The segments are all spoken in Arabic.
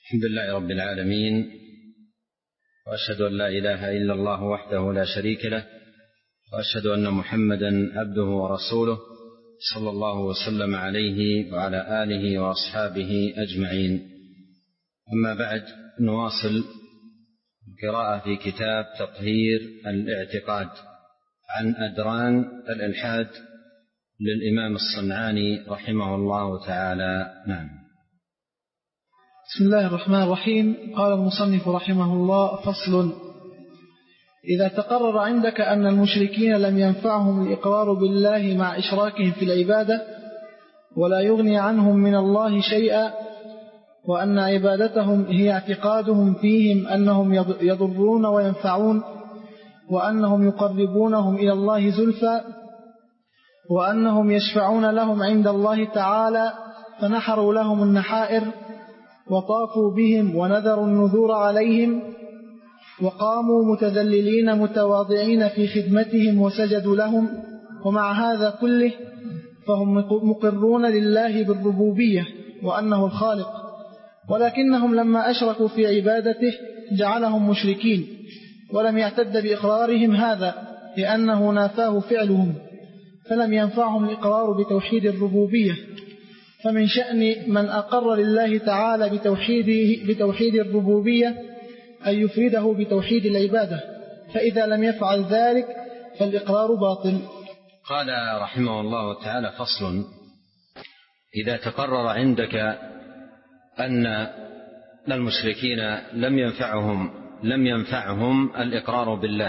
الحمد لله رب العالمين، وأشهد أن لا إله إلا الله وحده لا شريك له، وأشهد أن محمدا عبده ورسوله صلى الله وسلم عليه وعلى آله وأصحابه أجمعين. أما بعد، نواصل القراءة في كتاب تطهير الاعتقاد عن أدران الإلحاد للإمام الصنعاني رحمه الله تعالى. نعم. بسم الله الرحمن الرحيم. قال المصنف رحمه الله: فصل: إذا تقرر عندك أن المشركين لم ينفعهم الإقرار بالله مع إشراكهم في العبادة ولا يغني عنهم من الله شيئا، وأن عبادتهم هي اعتقادهم فيهم أنهم يضرون وينفعون، وأنهم يقربونهم إلى الله زلفى، وأنهم يشفعون لهم عند الله تعالى، فنحروا لهم النحائر وطافوا بهم ونذروا النذور عليهم، وقاموا متذللين متواضعين في خدمتهم وسجدوا لهم، ومع هذا كله فهم مقرون لله بالربوبية وأنه الخالق، ولكنهم لما أشركوا في عبادته جعلهم مشركين، ولم يعتد بإقرارهم هذا لأنه نافاه فعلهم، فلم ينفعهم الإقرار بتوحيد الربوبية. فمن شأن من أقر لله تعالى بتوحيد الربوبية أن يفرده بتوحيد العبادة، فإذا لم يفعل ذلك فالإقرار باطل. قال رحمه الله تعالى: فصل: إذا تقرر عندك أن المشركين لم ينفعهم الإقرار بالله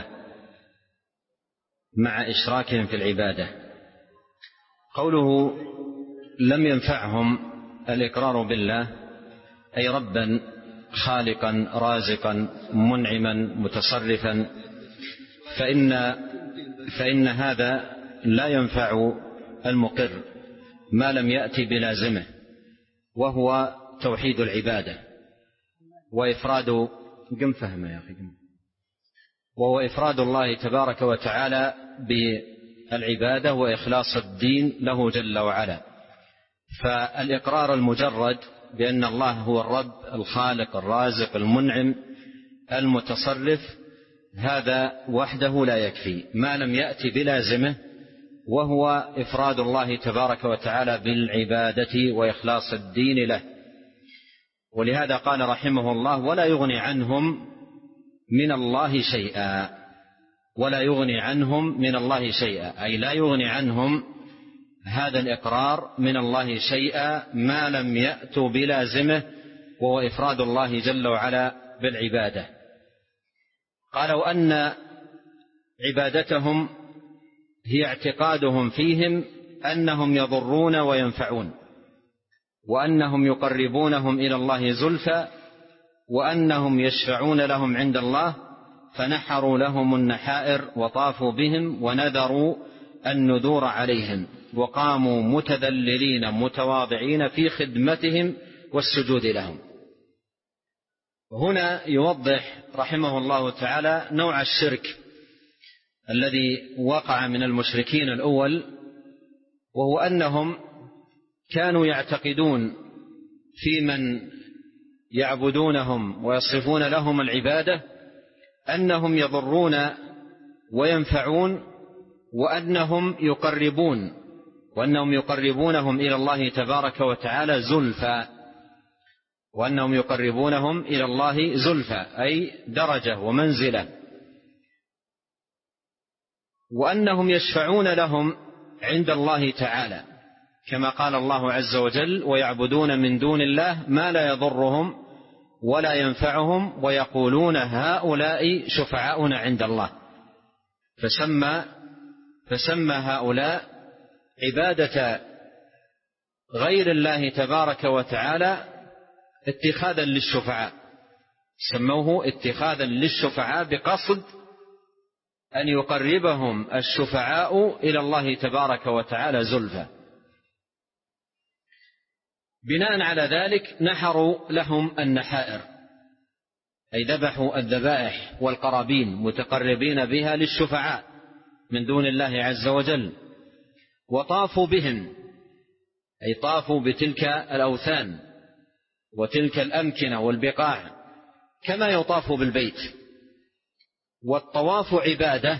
مع إشراكهم في العبادة. قوله لم ينفعهم الإقرار بالله أي ربا خالقا رازقا منعما متصرفا، فإن هذا لا ينفع المقر ما لم يأتي بلازمه، وهو توحيد العبادة وهو إفراد الله تبارك وتعالى بالعبادة وإخلاص الدين له جل وعلا. فالإقرار المجرد بأن الله هو الرب الخالق الرازق المنعم المتصرف هذا وحده لا يكفي ما لم يأتي بلازمه، وهو إفراد الله تبارك وتعالى بالعبادة وإخلاص الدين له. ولهذا قال رحمه الله: ولا يغني عنهم من الله شيئا. ولا يغني عنهم من الله شيئا أي لا يغني عنهم هذا الإقرار من الله شيئا ما لم يأتوا بلازمه، وهو إفراد الله جل وعلا بالعبادة. قالوا أن عبادتهم هي اعتقادهم فيهم أنهم يضرون وينفعون، وأنهم يقربونهم إلى الله زلفى، وأنهم يشفعون لهم عند الله، فنحروا لهم النحائر وطافوا بهم ونذروا النذور عليهم، وقاموا متذللين متواضعين في خدمتهم والسجود لهم. هنا يوضح رحمه الله تعالى نوع الشرك الذي وقع من المشركين الأول، وهو أنهم كانوا يعتقدون في من يعبدونهم ويصرفون لهم العبادة أنهم يضرون وينفعون، وأنهم يقربونهم إلى الله تبارك وتعالى زلفى، أي درجة ومنزلة، وأنهم يشفعون لهم عند الله تعالى، كما قال الله عز وجل: ويعبدون من دون الله ما لا يضرهم ولا ينفعهم ويقولون هؤلاء شفعاؤنا عند الله. فسمى هؤلاء عبادة غير الله تبارك وتعالى اتخاذا للشفعاء، سموه اتخاذا للشفعاء بقصد أن يقربهم الشفعاء إلى الله تبارك وتعالى زلفى. بناء على ذلك نحروا لهم النحائر، أي ذبحوا الذبائح والقرابين متقربين بها للشفعاء من دون الله عز وجل، وطافوا بهم أي طافوا بتلك الأوثان وتلك الأمكنة والبقاع كما يطاف بالبيت. والطواف عبادة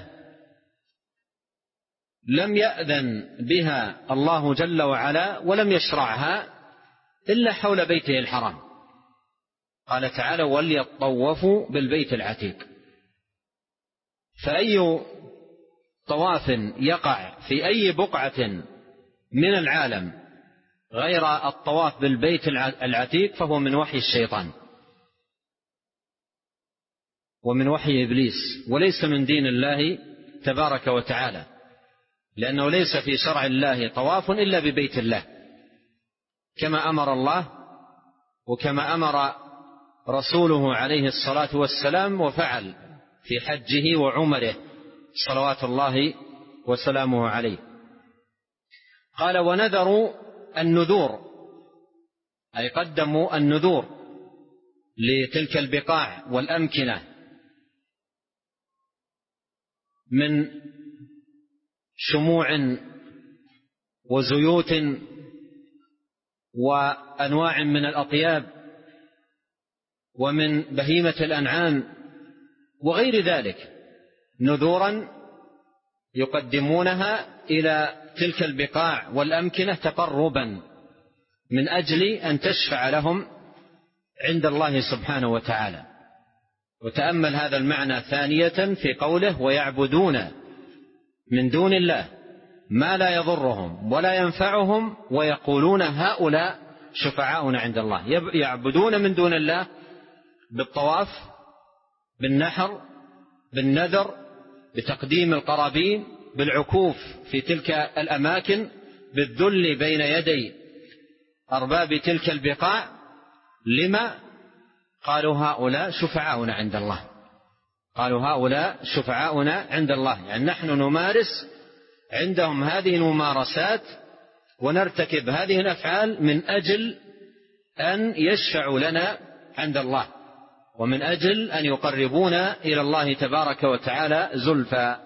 لم يأذن بها الله جل وعلا ولم يشرعها إلا حول بيته الحرام. قال تعالى: وليطوفوا بالبيت العتيق. فأي طواف يقع في أي بقعة من العالم غير الطواف بالبيت العتيق فهو من وحي الشيطان ومن وحي إبليس، وليس من دين الله تبارك وتعالى، لأنه ليس في شرع الله طواف إلا ببيت الله، كما أمر الله وكما أمر رسوله عليه الصلاة والسلام وفعل في حجه وعمره صلوات الله وسلامه عليه. قال: ونذروا النذور، أي قدموا النذور لتلك البقاع والأمكنة من شموع وزيوت وأنواع من الأطياب ومن بهيمة الأنعام وغير ذلك، نذورا يقدمونها إلى تلك البقاع والأمكنة تقربا من أجل أن تشفع لهم عند الله سبحانه وتعالى. وتأمل هذا المعنى ثانية في قوله: ويعبدون من دون الله ما لا يضرهم ولا ينفعهم ويقولون هؤلاء شفعاؤنا عند الله. يعبدون من دون الله بالطواف، بالنحر، بالنذر، بتقديم القرابين، بالعكوف في تلك الأماكن، بالذل بين يدي أرباب تلك البقاع. لما؟ قالوا هؤلاء شفعاؤنا عند الله. قالوا هؤلاء شفعاؤنا عند الله، يعني نحن نمارس عندهم هذه الممارسات ونرتكب هذه الأفعال من أجل أن يشفعوا لنا عند الله، ومن أجل أن يقربونا إلى الله تبارك وتعالى زلفى.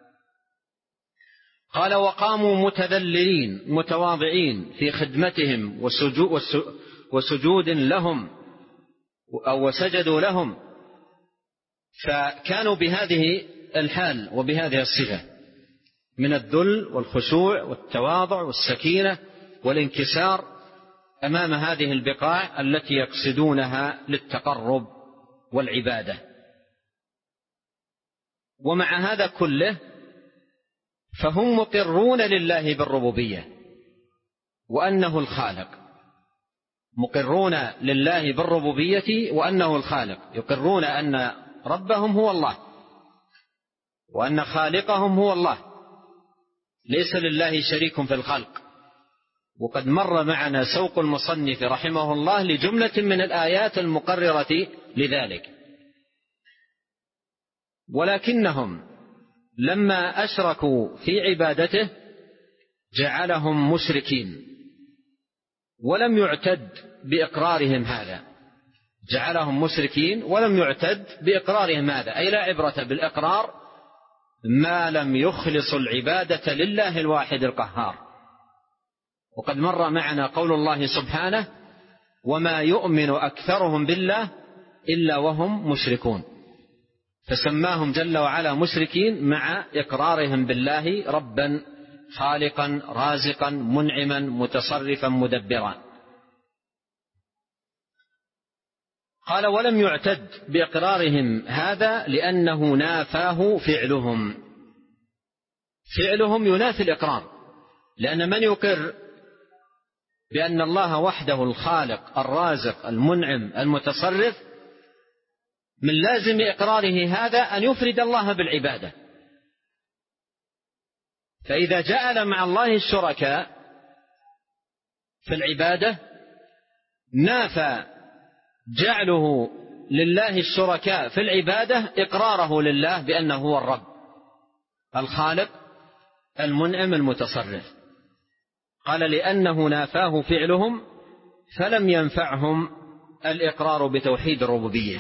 قال: وقاموا متذللين متواضعين في خدمتهم وسجود لهم أو وسجدوا لهم، فكانوا بهذه الحال وبهذه الصفة من الذل والخشوع والتواضع والسكينة والانكسار أمام هذه البقاع التي يقصدونها للتقرب والعبادة. ومع هذا كله فهم مقرون لله بالربوبية وأنه الخالق، مقرون لله بالربوبية وأنه الخالق، يقرون أن ربهم هو الله وأن خالقهم هو الله، ليس لله شريك في الخلق. وقد مر معنا سوق المصنف رحمه الله لجملة من الآيات المقررة لذلك. ولكنهم لما أشركوا في عبادته جعلهم مشركين، ولم يعتد بإقرارهم هذا، جعلهم مشركين ولم يعتد بإقرارهم هذا، أي لا عبرة بالإقرار ما لم يخلص العبادة لله الواحد القهار. وقد مر معنا قول الله سبحانه: وما يؤمن أكثرهم بالله إلا وهم مشركون، فسماهم جل وعلا مشركين مع إقرارهم بالله ربا خالقا رازقا منعما متصرفا مدبرا. قال: ولم يعتد بإقرارهم هذا لأنه نافاه فعلهم. فعلهم ينافي الإقرار، لأن من يقر بأن الله وحده الخالق الرازق المنعم المتصرف من لازم إقراره هذا أن يفرد الله بالعبادة. فإذا جعل مع الله الشركاء في العبادة نافى جعله لله الشركاء في العبادة إقراره لله بأنه هو الرب الخالق المنعم المتصرف. قال: لأنه نافاه فعلهم فلم ينفعهم الإقرار بتوحيد الربوبية.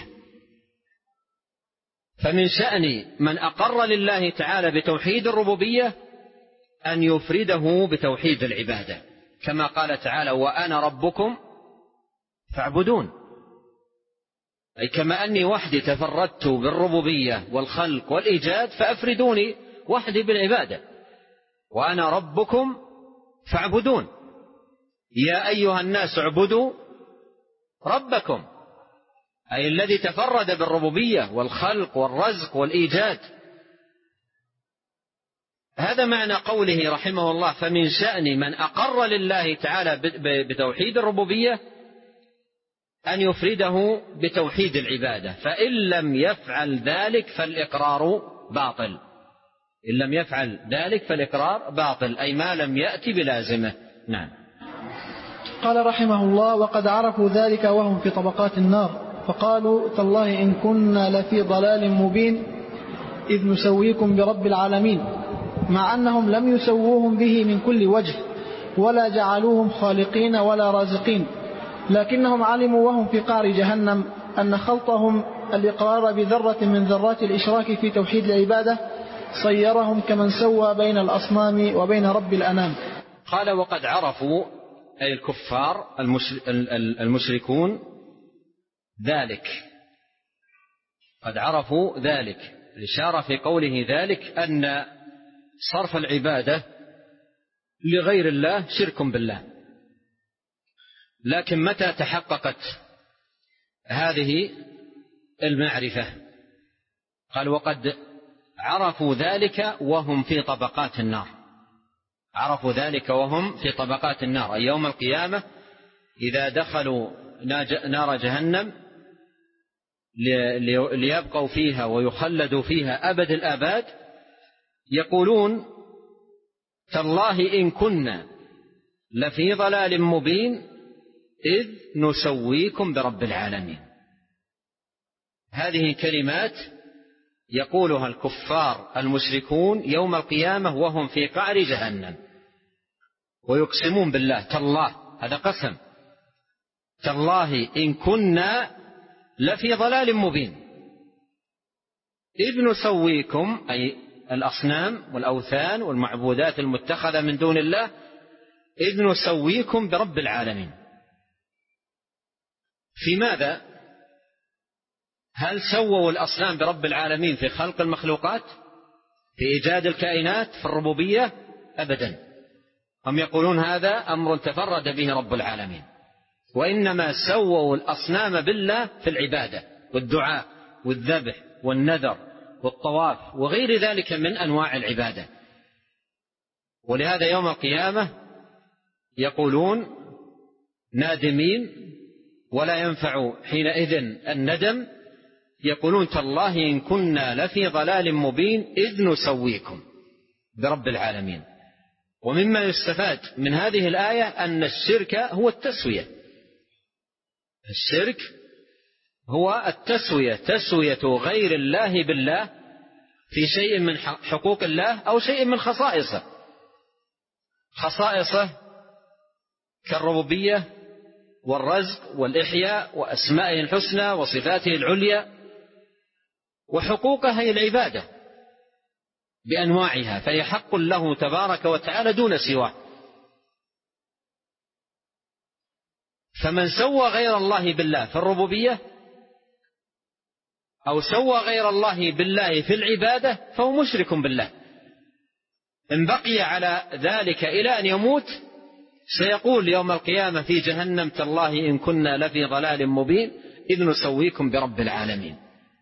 فمن شأن من أقر لله تعالى بتوحيد الربوبية أن يفرده بتوحيد العبادة، كما قال تعالى: وأنا ربكم فاعبدون، أي كما أني وحدي تفردت بالربوبية والخلق والإيجاد فأفردوني وحدي بالعبادة، وأنا ربكم فاعبدون. يا أيها الناس اعبدوا ربكم، أي الذي تفرد بالربوبية والخلق والرزق والإيجاد. هذا معنى قوله رحمه الله: فمن شأن من أقر لله تعالى بتوحيد الربوبية أن يفرده بتوحيد العبادة، فإن لم يفعل ذلك فالإقرار باطل. إن لم يفعل ذلك فالإقرار باطل، أي ما لم يأتي بلازمه. نعم. قال رحمه الله: وقد عرفوا ذلك وهم في طبقات النار، فقالوا: تالله إن كنا لفي ضلال مبين إذ نسويكم برب العالمين، مع أنهم لم يسووهم به من كل وجه ولا جعلوهم خالقين ولا رازقين، لكنهم علموا وهم في قعر جهنم أن خلطهم الإقرار بذرة من ذرات الإشراك في توحيد العبادة صيرهم كمن سوى بين الأصنام وبين رب الأنام. قال: وقد عرفوا، أي الكفار المشركون، ذلك. قد عرفوا ذلك، الإشارة في قوله ذلك أن صرف العبادة لغير الله شرك بالله. لكن متى تحققت هذه المعرفة؟ قال: وقد عرفوا ذلك وهم في طبقات النار. عرفوا ذلك وهم في طبقات النار، أي يوم القيامة إذا دخلوا نار جهنم ليبقوا فيها ويخلدوا فيها أبد الآباد، يقولون: تالله إن كنا لفي ضلال مبين إذ نسويكم برب العالمين. هذه كلمات يقولها الكفار المشركون يوم القيامة وهم في قعر جهنم، ويقسمون بالله: تالله، هذا قسم، تالله إن كنا لفي ضلال مبين إذ نسويكم، أي الأصنام والأوثان والمعبودات المتخذة من دون الله، إذ نسويكم برب العالمين. في ماذا؟ هل سووا الأصنام برب العالمين في خلق المخلوقات، في إيجاد الكائنات، في الربوبية؟ أبدا. هم يقولون هذا أمر تفرد به رب العالمين، وإنما سووا الأصنام بالله في العبادة والدعاء والذبح والنذر والطواف وغير ذلك من أنواع العبادة. ولهذا يوم القيامة يقولون نادمين ولا ينفع حينئذ الندم، يقولون: تالله إن كنا لفي ضلال مبين إذ نسويكم برب العالمين. ومما يستفاد من هذه الآية أن الشرك هو التسوية. الشرك هو التسوية، تسوية غير الله بالله في شيء من حقوق الله أو شيء من خصائصه. خصائصه كالربوبية والرزق والإحياء وأسمائه الحسنى وصفاته العليا، وحقوقها هي العبادة بأنواعها، فهي حق له تبارك وتعالى دون سواه. فمن سوى غير الله بالله في الربوبية أو سوى غير الله بالله في العبادة فهو مشرك بالله. إن بقي على ذلك إلى أن يموت سيقول يوم القيامة في جهنم: تالله إن كنا لفي ضلال مبين إذ نسويكم برب العالمين.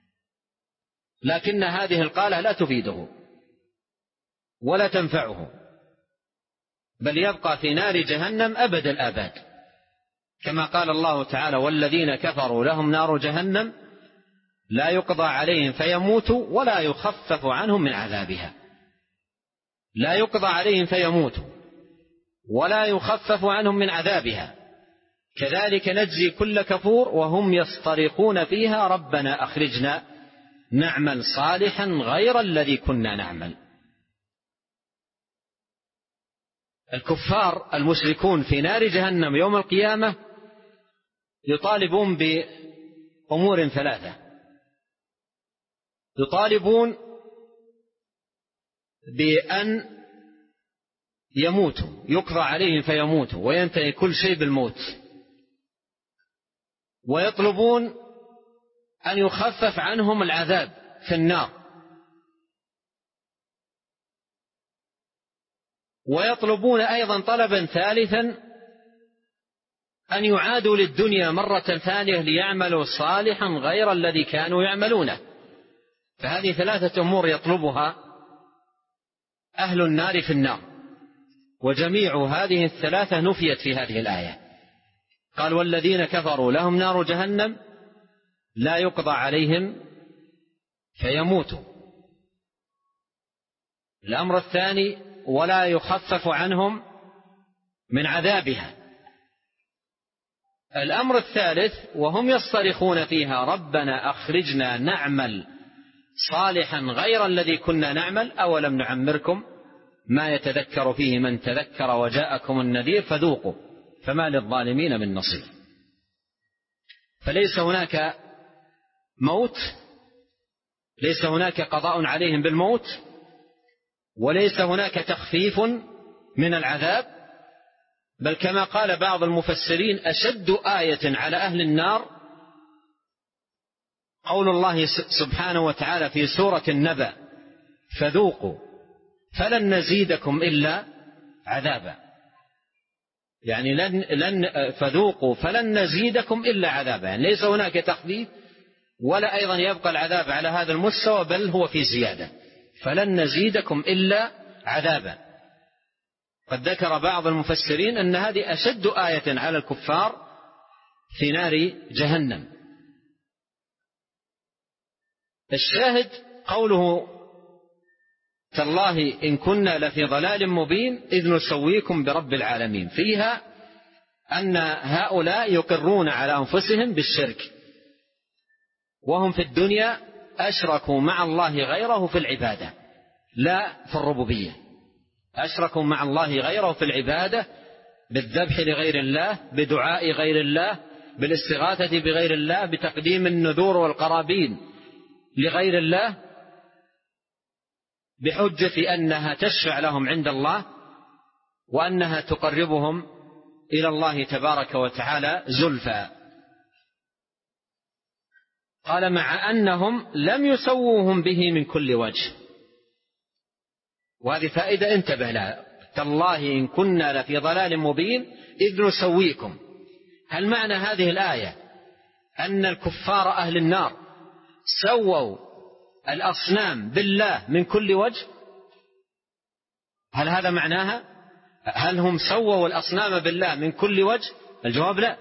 لكن هذه القالة لا تفيده ولا تنفعه، بل يبقى في نار جهنم أبد الآباد، كما قال الله تعالى: والذين كفروا لهم نار جهنم لا يقضى عليهم فيموتوا ولا يخفف عنهم من عذابها. لا يقضى عليهم فيموتوا ولا يخفف عنهم من عذابها، كذلك نجزي كل كفور وهم يصطرخون فيها: ربنا أخرجنا نعمل صالحا غير الذي كنا نعمل. الكفار المشركون في نار جهنم يوم القيامة يطالبون بأمور ثلاثة: يطالبون بأن يموتوا، يقضى عليهم فيموتوا وينتهي كل شيء بالموت، ويطلبون أن يخفف عنهم العذاب في النار، ويطلبون أيضا طلبا ثالثا أن يعادوا للدنيا مرة ثانية ليعملوا صالحا غير الذي كانوا يعملونه. فهذه ثلاثة أمور يطلبها أهل النار في النار، وجميع هذه الثلاثة نفيت في هذه الآية. قال والذين كفروا لهم نار جهنم لا يقضى عليهم فيموتوا. الأمر الثاني ولا يخفف عنهم من عذابها. الأمر الثالث وهم يصطرخون فيها ربنا أخرجنا نعمل صالحا غير الذي كنا نعمل أولم نعمركم ما يتذكر فيه من تذكر وجاءكم النذير فذوقوا فما للظالمين من نصير. فليس هناك موت، ليس هناك قضاء عليهم بالموت، وليس هناك تخفيف من العذاب، بل كما قال بعض المفسرين أشد آية على أهل النار قول الله سبحانه وتعالى في سورة النبأ فذوقوا فلن نزيدكم إلا عذابا. يعني فذوقوا فلن نزيدكم إلا عذابا، يعني ليس هناك تخفيف ولا أيضا يبقى العذاب على هذا المستوى، بل هو في زيادة، فلن نزيدكم إلا عذابا. قد ذكر بعض المفسرين أن هذه أشد آية على الكفار في نار جهنم. الشاهد قوله تالله إن كنا لفي ضلال مبين إذ نسويكم برب العالمين، فيها أن هؤلاء يقرون على أنفسهم بالشرك، وهم في الدنيا أشركوا مع الله غيره في العبادة لا في الربوبية. أشركوا مع الله غيره في العبادة بالذبح لغير الله، بدعاء غير الله، بالاستغاثة بغير الله، بتقديم النذور والقرابين لغير الله، بحجة أنها تشفع لهم عند الله وأنها تقربهم إلى الله تبارك وتعالى زلفى. قال مع أنهم لم يسووهم به من كل وجه، وهذه فائدة انتبه لها. تالله إن كنا لفي ضلال مبين إذ نسويكم، هل معنى هذه الآية أن الكفار أهل النار سووا الأصنام بالله من كل وجه؟ هل هذا معناها؟ هل هم سووا الأصنام بالله من كل وجه؟ الجواب لا.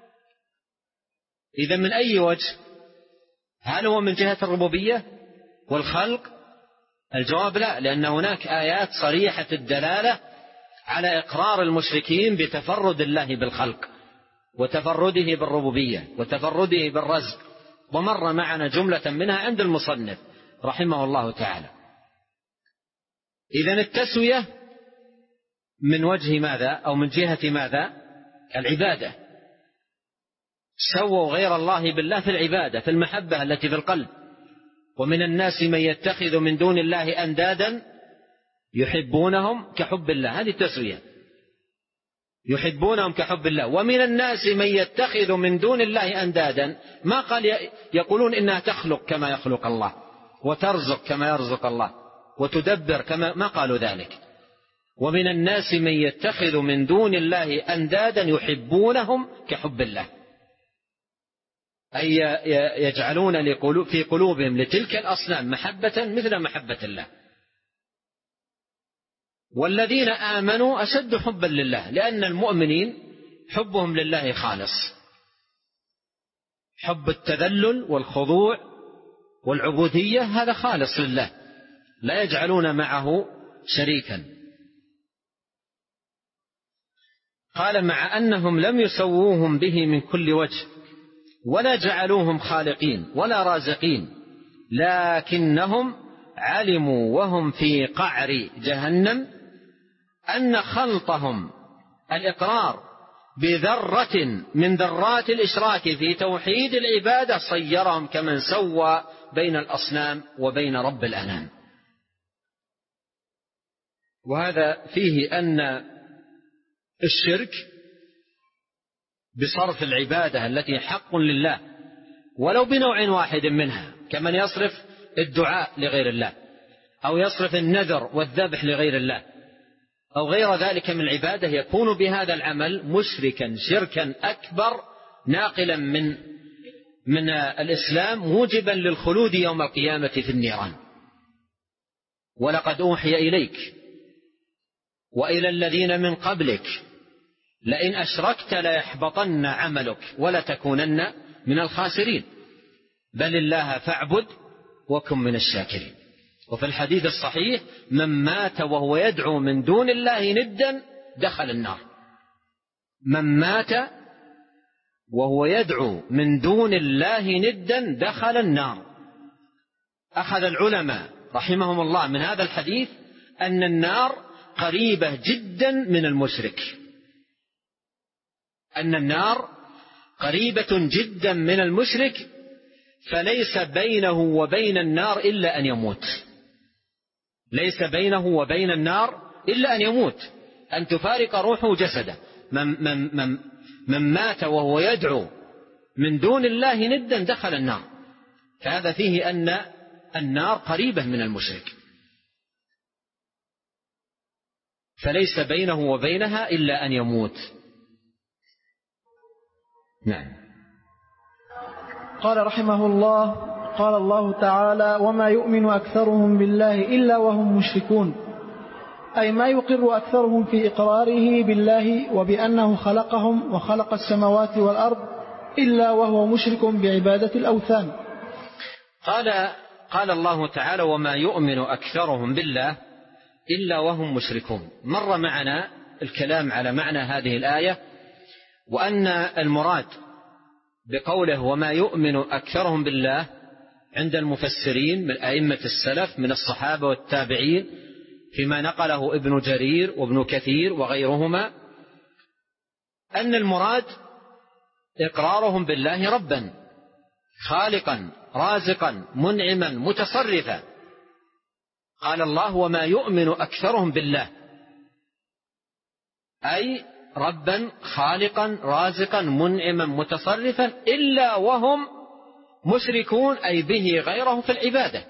إذا من أي وجه؟ هل هو من جهة الربوبية والخلق؟ الجواب لا، لأن هناك آيات صريحة الدلالة على إقرار المشركين بتفرد الله بالخلق وتفرده بالربوبية وتفرده بالرزق، ومر معنا جملة منها عند المصنف رحمه الله تعالى. إذن التسوية من وجه ماذا أو من جهة ماذا؟ العبادة. سووا غير الله بالله في العبادة، في المحبة التي في القلب. ومن الناس من يتخذ من دون الله أندادا يحبونهم كحب الله، هذه التسوية، يحبونهم كحب الله. ومن الناس من يتخذ من دون الله أندادا، ما قال يقولون إنها تخلق كما يخلق الله وترزق كما يرزق الله وتدبر كما، ما قالوا ذلك. ومن الناس من يتخذ من دون الله أندادا يحبونهم كحب الله، أي يجعلون في قلوبهم لتلك الأصنام محبة مثل محبة الله. والذين آمنوا أشد حبا لله، لأن المؤمنين حبهم لله خالص، حب التذلل والخضوع والعبودية هذا خالص لله، لا يجعلون معه شريكا. قال مع أنهم لم يسووهم به من كل وجه ولا جعلوهم خالقين ولا رازقين، لكنهم علموا وهم في قعر جهنم أن خلطهم الإقرار بذرة من ذرات الإشراك في توحيد العبادة صيرهم كمن سوى بين الأصنام وبين رب الأنام. وهذا فيه أن الشرك بصرف العبادة التي حق لله ولو بنوع واحد منها، كمن يصرف الدعاء لغير الله أو يصرف النذر والذبح لغير الله أو غير ذلك من العبادة، يكون بهذا العمل مشركا شركا أكبر ناقلا من الإسلام موجبا للخلود يوم القيامة في النيران. ولقد أوحي إليك وإلى الذين من قبلك لئن أشركت ليحبطن عملك ولتكونن من الخاسرين بل الله فاعبد وكن من الشاكرين. وفي الحديث الصحيح من مات وهو يدعو من دون الله ندا دخل النار. من مات وهو يدعو من دون الله ندا دخل النار. أخذ العلماء رحمهم الله من هذا الحديث أن النار قريبة جدا من المشرك، أن النار قريبة جدا من المشرك، فليس بينه وبين النار إلا أن يموت. ليس بينه وبين النار إلا أن يموت، أن تفارق روحه جسده. من مات وهو يدعو من دون الله ندا دخل النار. فهذا فيه أن النار قريبة من المشرك، فليس بينه وبينها إلا أن يموت. نعم. قال رحمه الله: قال الله تعالى: وما يؤمن أكثرهم بالله إلا وهم مشركون، أي ما يقر أكثرهم في إقراره بالله وبأنه خلقهم وخلق السماوات والأرض إلا وهو مشرك بعبادة الأوثان. قال الله تعالى: وما يؤمن أكثرهم بالله إلا وهم مشركون. مر معنا الكلام على معنى هذه الآية، وأن المراد بقوله وما يؤمن أكثرهم بالله عند المفسرين من أئمة السلف من الصحابة والتابعين فيما نقله ابن جرير وابن كثير وغيرهما، أن المراد إقرارهم بالله ربا خالقا رازقا منعما متصرفا. قال الله: وما يؤمن أكثرهم بالله، أي ربا خالقا رازقا منعما متصرفا إلا وهم مشركون، أي به غيره في العبادة.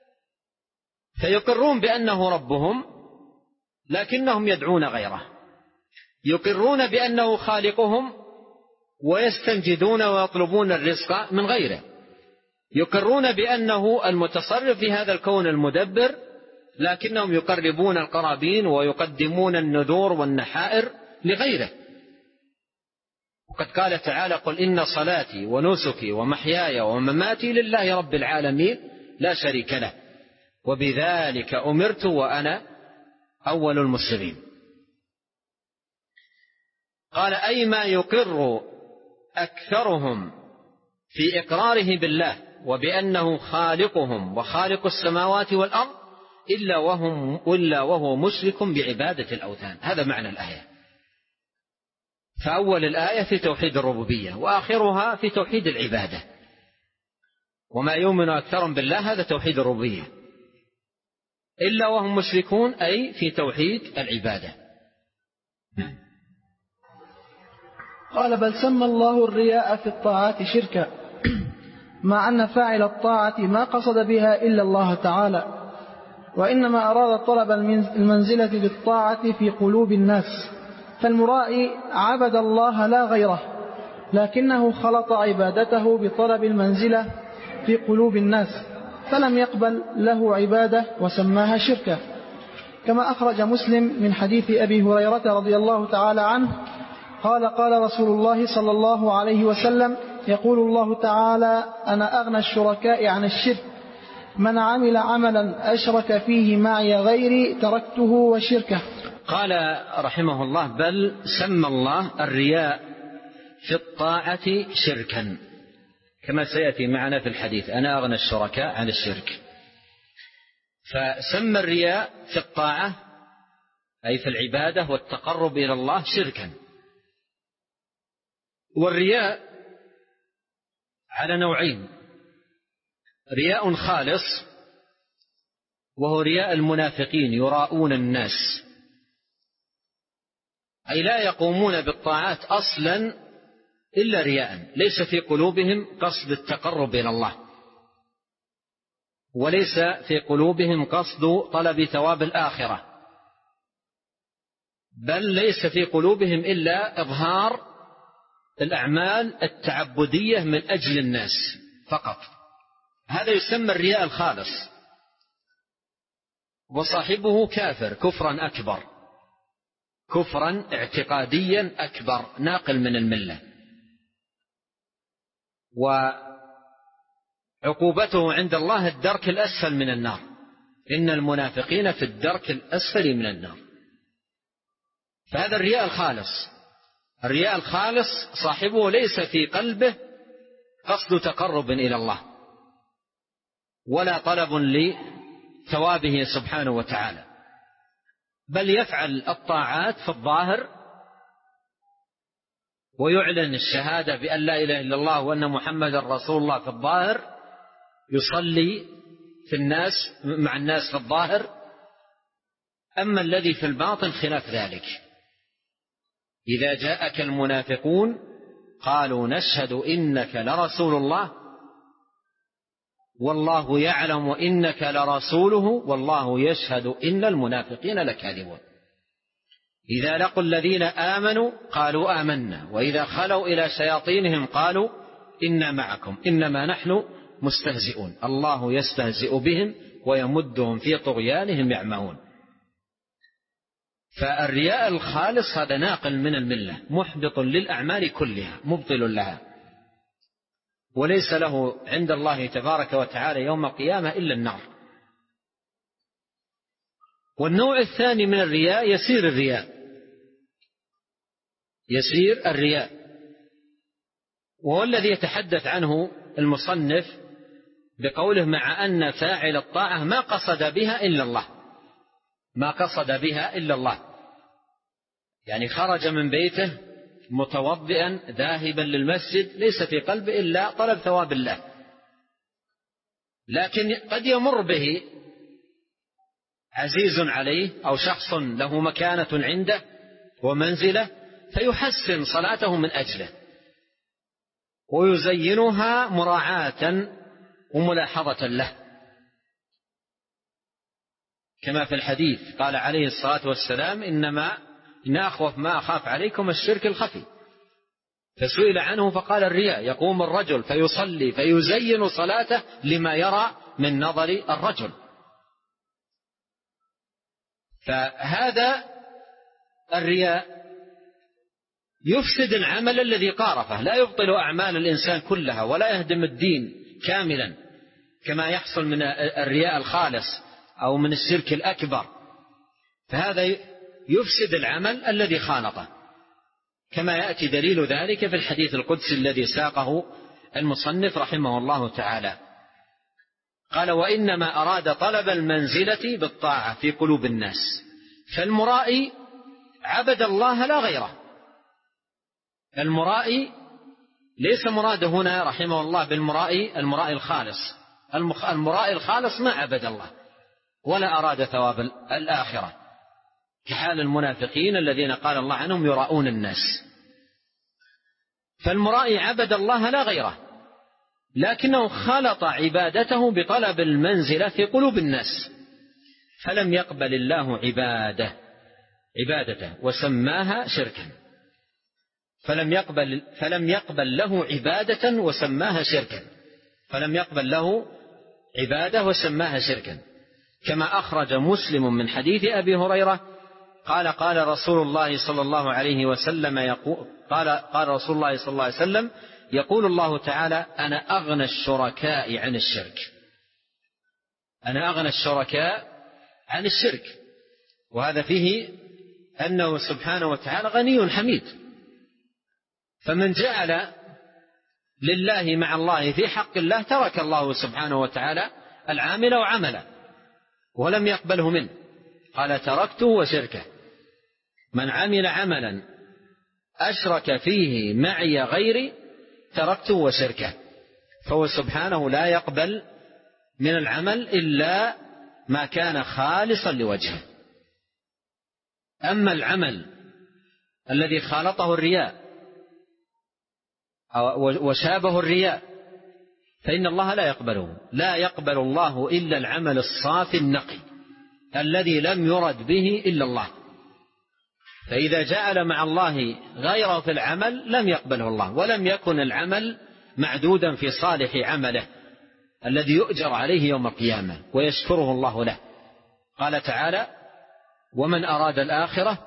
فيقرون بأنه ربهم لكنهم يدعون غيره، يقرون بأنه خالقهم ويستنجدون ويطلبون الرزق من غيره، يقرون بأنه المتصرف في هذا الكون المدبر، لكنهم يقربون القرابين ويقدمون النذور والنحائر لغيره. وقد قال تعالى: قل إن صلاتي ونسكي ومحياي ومماتي لله رب العالمين لا شريك له وبذلك أمرت وأنا أول المسلمين. قال: أي ما يقر أكثرهم في إقراره بالله وبأنه خالقهم وخالق السماوات والأرض إلا وهو مشرك بعبادة الأوثان. هذا معنى الآية. فأول الآية في توحيد الربوبية وآخرها في توحيد العبادة. وما يؤمن أكثرهم بالله هذا توحيد الربوبية، إلا وهم مشركون أي في توحيد العبادة. قال: بل سمى الله الرياء في الطاعات شركا، مع أن فاعل الطاعة ما قصد بها إلا الله تعالى، وإنما أراد طلب المنزلة بالطاعة في قلوب الناس، فالمرائي عبد الله لا غيره، لكنه خلط عبادته بطلب المنزلة في قلوب الناس، فلم يقبل له عبادة وسماها شركا. كما أخرج مسلم من حديث أبي هريرة رضي الله تعالى عنه قال: قال رسول الله صلى الله عليه وسلم: يقول الله تعالى: أنا أغنى الشركاء عن الشرك، من عمل عملا أشرك فيه معي غيري تركته وشركه. قال رحمه الله: بل سمى الله الرياء في الطاعة شركا، كما سيأتي معنا في الحديث: أنا أغنى الشركاء عن الشرك. فسمى الرياء في الطاعة أي في العبادة والتقرب إلى الله شركا. والرياء على نوعين: رياء خالص وهو رياء المنافقين يراءون الناس، أي لا يقومون بالطاعات أصلا إلا رياء، ليس في قلوبهم قصد التقرب إلى الله، وليس في قلوبهم قصد طلب ثواب الآخرة، بل ليس في قلوبهم إلا إظهار الأعمال التعبدية من أجل الناس فقط. هذا يسمى الرياء الخالص، وصاحبه كافر كفرا أكبر، كفرا اعتقاديا أكبر ناقل من الملة، وعقوبته عند الله الدرك الأسفل من النار، إن المنافقين في الدرك الأسفل من النار. فهذا الرياء الخالص. الرياء الخالص صاحبه ليس في قلبه قصد تقرب إلى الله ولا طلب لثوابه سبحانه وتعالى، بل يفعل الطاعات في الظاهر ويعلن الشهادة بأن لا إله إلا الله وأن محمد رسول الله في الظاهر، يصلي في الناس مع الناس في الظاهر، أما الذي في الباطن خلاف ذلك. إذا جاءك المنافقون قالوا نشهد إنك لرسول الله والله يعلم إنك لرسوله والله يشهد إن المنافقين لكاذبون. إذا لقوا الذين آمنوا قالوا آمنا وإذا خلوا إلى شياطينهم قالوا إنا معكم إنما نحن مستهزئون الله يستهزئ بهم ويمدهم في طغيانهم يعمهون. فالرياء الخالص هذا ناقل من الملة، محبط للأعمال كلها، مبطل لها، وليس له عند الله تبارك وتعالى يوم القيامة إلا النار. والنوع الثاني من الرياء يسير الرياء، يسير الرياء، وهو الذي يتحدث عنه المصنف بقوله مع أن فاعل الطاعة ما قصد بها إلا الله، ما قصد بها إلا الله، يعني خرج من بيته متوضئا ذاهبا للمسجد ليس في قلبه إلا طلب ثواب الله، لكن قد يمر به عزيز عليه أو شخص له مكانة عنده ومنزلة فيحسن صلاته من أجله ويزينها مراعاة وملاحظة له، كما في الحديث قال عليه الصلاة والسلام إن أخوف ما أخاف عليكم الشرك الخفي، فسئل عنه فقال الرياء، يقوم الرجل فيصلي فيزين صلاته لما يرى من نظر الرجل. فهذا الرياء يفسد العمل الذي قارفه، لا يبطل أعمال الإنسان كلها ولا يهدم الدين كاملا كما يحصل من الرياء الخالص أو من الشرك الأكبر، فهذا يفسد العمل الذي خالطه، كما يأتي دليل ذلك في الحديث القدسي الذي ساقه المصنف رحمه الله تعالى. قال وإنما أراد طلب المنزلة بالطاعة في قلوب الناس، فالمرائي عبد الله لا غيره. المرائي ليس مراد هنا رحمه الله بالمرائي المرائي الخالص، المرائي الخالص ما عبد الله ولا أراد ثواب الآخرة، كحال المنافقين الذين قال الله عنهم يراؤون الناس. فالمرائي عبد الله لا غيره، لكنه خلط عبادته بطلب المنزلة في قلوب الناس، فلم يقبل الله عبادته وسماها شركا، فلم يقبل له عبادة وسماها شركا، فلم يقبل له عبادة وسماها شركا، كما أخرج مسلم من حديث أبي هريرة قال قال رسول الله صلى الله عليه وسلم قال رسول الله صلى الله عليه وسلم يقول الله تعالى أنا أغنى الشركاء عن الشرك، أنا أغنى الشركاء عن الشرك، وهذا فيه أنه سبحانه وتعالى غني حميد، فمن جعل لله مع الله في حق الله ترك الله سبحانه وتعالى العامل وعمله ولم يقبله منه، قال تركته وشركه، من عمل عملا أشرك فيه معي غيري تركته وشركه، فهو سبحانه لا يقبل من العمل إلا ما كان خالصا لوجهه. أما العمل الذي خالطه الرياء وشابه الرياء، فإن الله لا يقبله. لا يقبل الله إلا العمل الصافي النقي الذي لم يرد به إلا الله. فإذا جعل مع الله غيره في العمل لم يقبله الله، ولم يكن العمل معدودا في صالح عمله الذي يؤجر عليه يوم القيامة ويشكره الله له. قال تعالى: ومن أراد الآخرة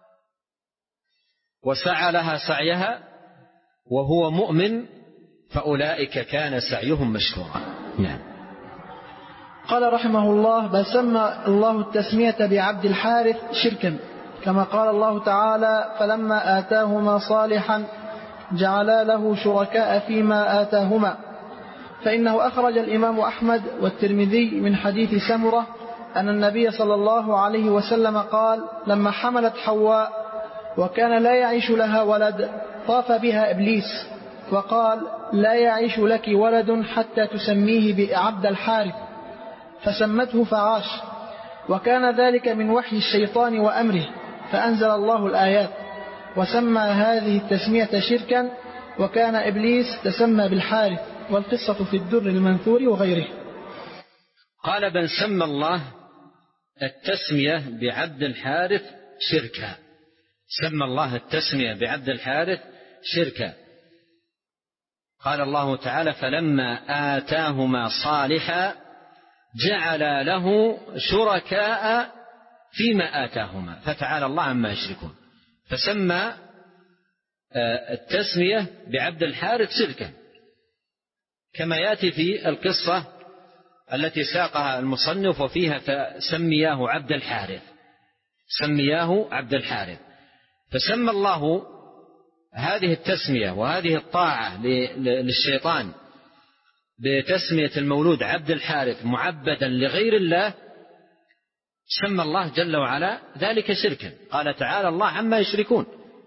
وسعى لها سعيها وهو مؤمن فأولئك كان سعيهم مشكورا. نعم. قال رحمه الله: بل سمى الله التسمية بعبد الحارث شركا، كما قال الله تعالى: فلما آتاهما صالحا جعلا له شركاء فيما آتاهما. فإنه أخرج الإمام أحمد والترمذي من حديث سمرة أن النبي صلى الله عليه وسلم قال: لما حملت حواء وكان لا يعيش لها ولد طاف بها إبليس وقال: لا يعيش لك ولد حتى تسميه بعبد الحارث، فسمته فعاش. وكان ذلك من وحي الشيطان وأمره، فأنزل الله الآيات وسمى هذه التسمية شركا، وكان إبليس تسمى بالحارث، والقصة في الدر المنثور وغيره. قال: بل سمى الله التسمية بعبد الحارث شركا. سمى الله التسمية بعبد الحارث شركا. قال الله تعالى: فلما آتاهما صالحا جعل له شركاء فيما آتاهما، فتعالى الله عما يشركون. فسمى التسمية بعبد الحارث شركا، كما يأتي في القصة التي ساقها المصنف وفيها فسمياه عبد الحارث، سمياه عبد الحارث. فسمى الله هذه التسمية وهذه الطاعة للشيطان بتسمية المولود عبد الحارث معبدا لغير الله، سمى الله جل وعلا ذلك شركا. قال تعالى: الله عما يشركون.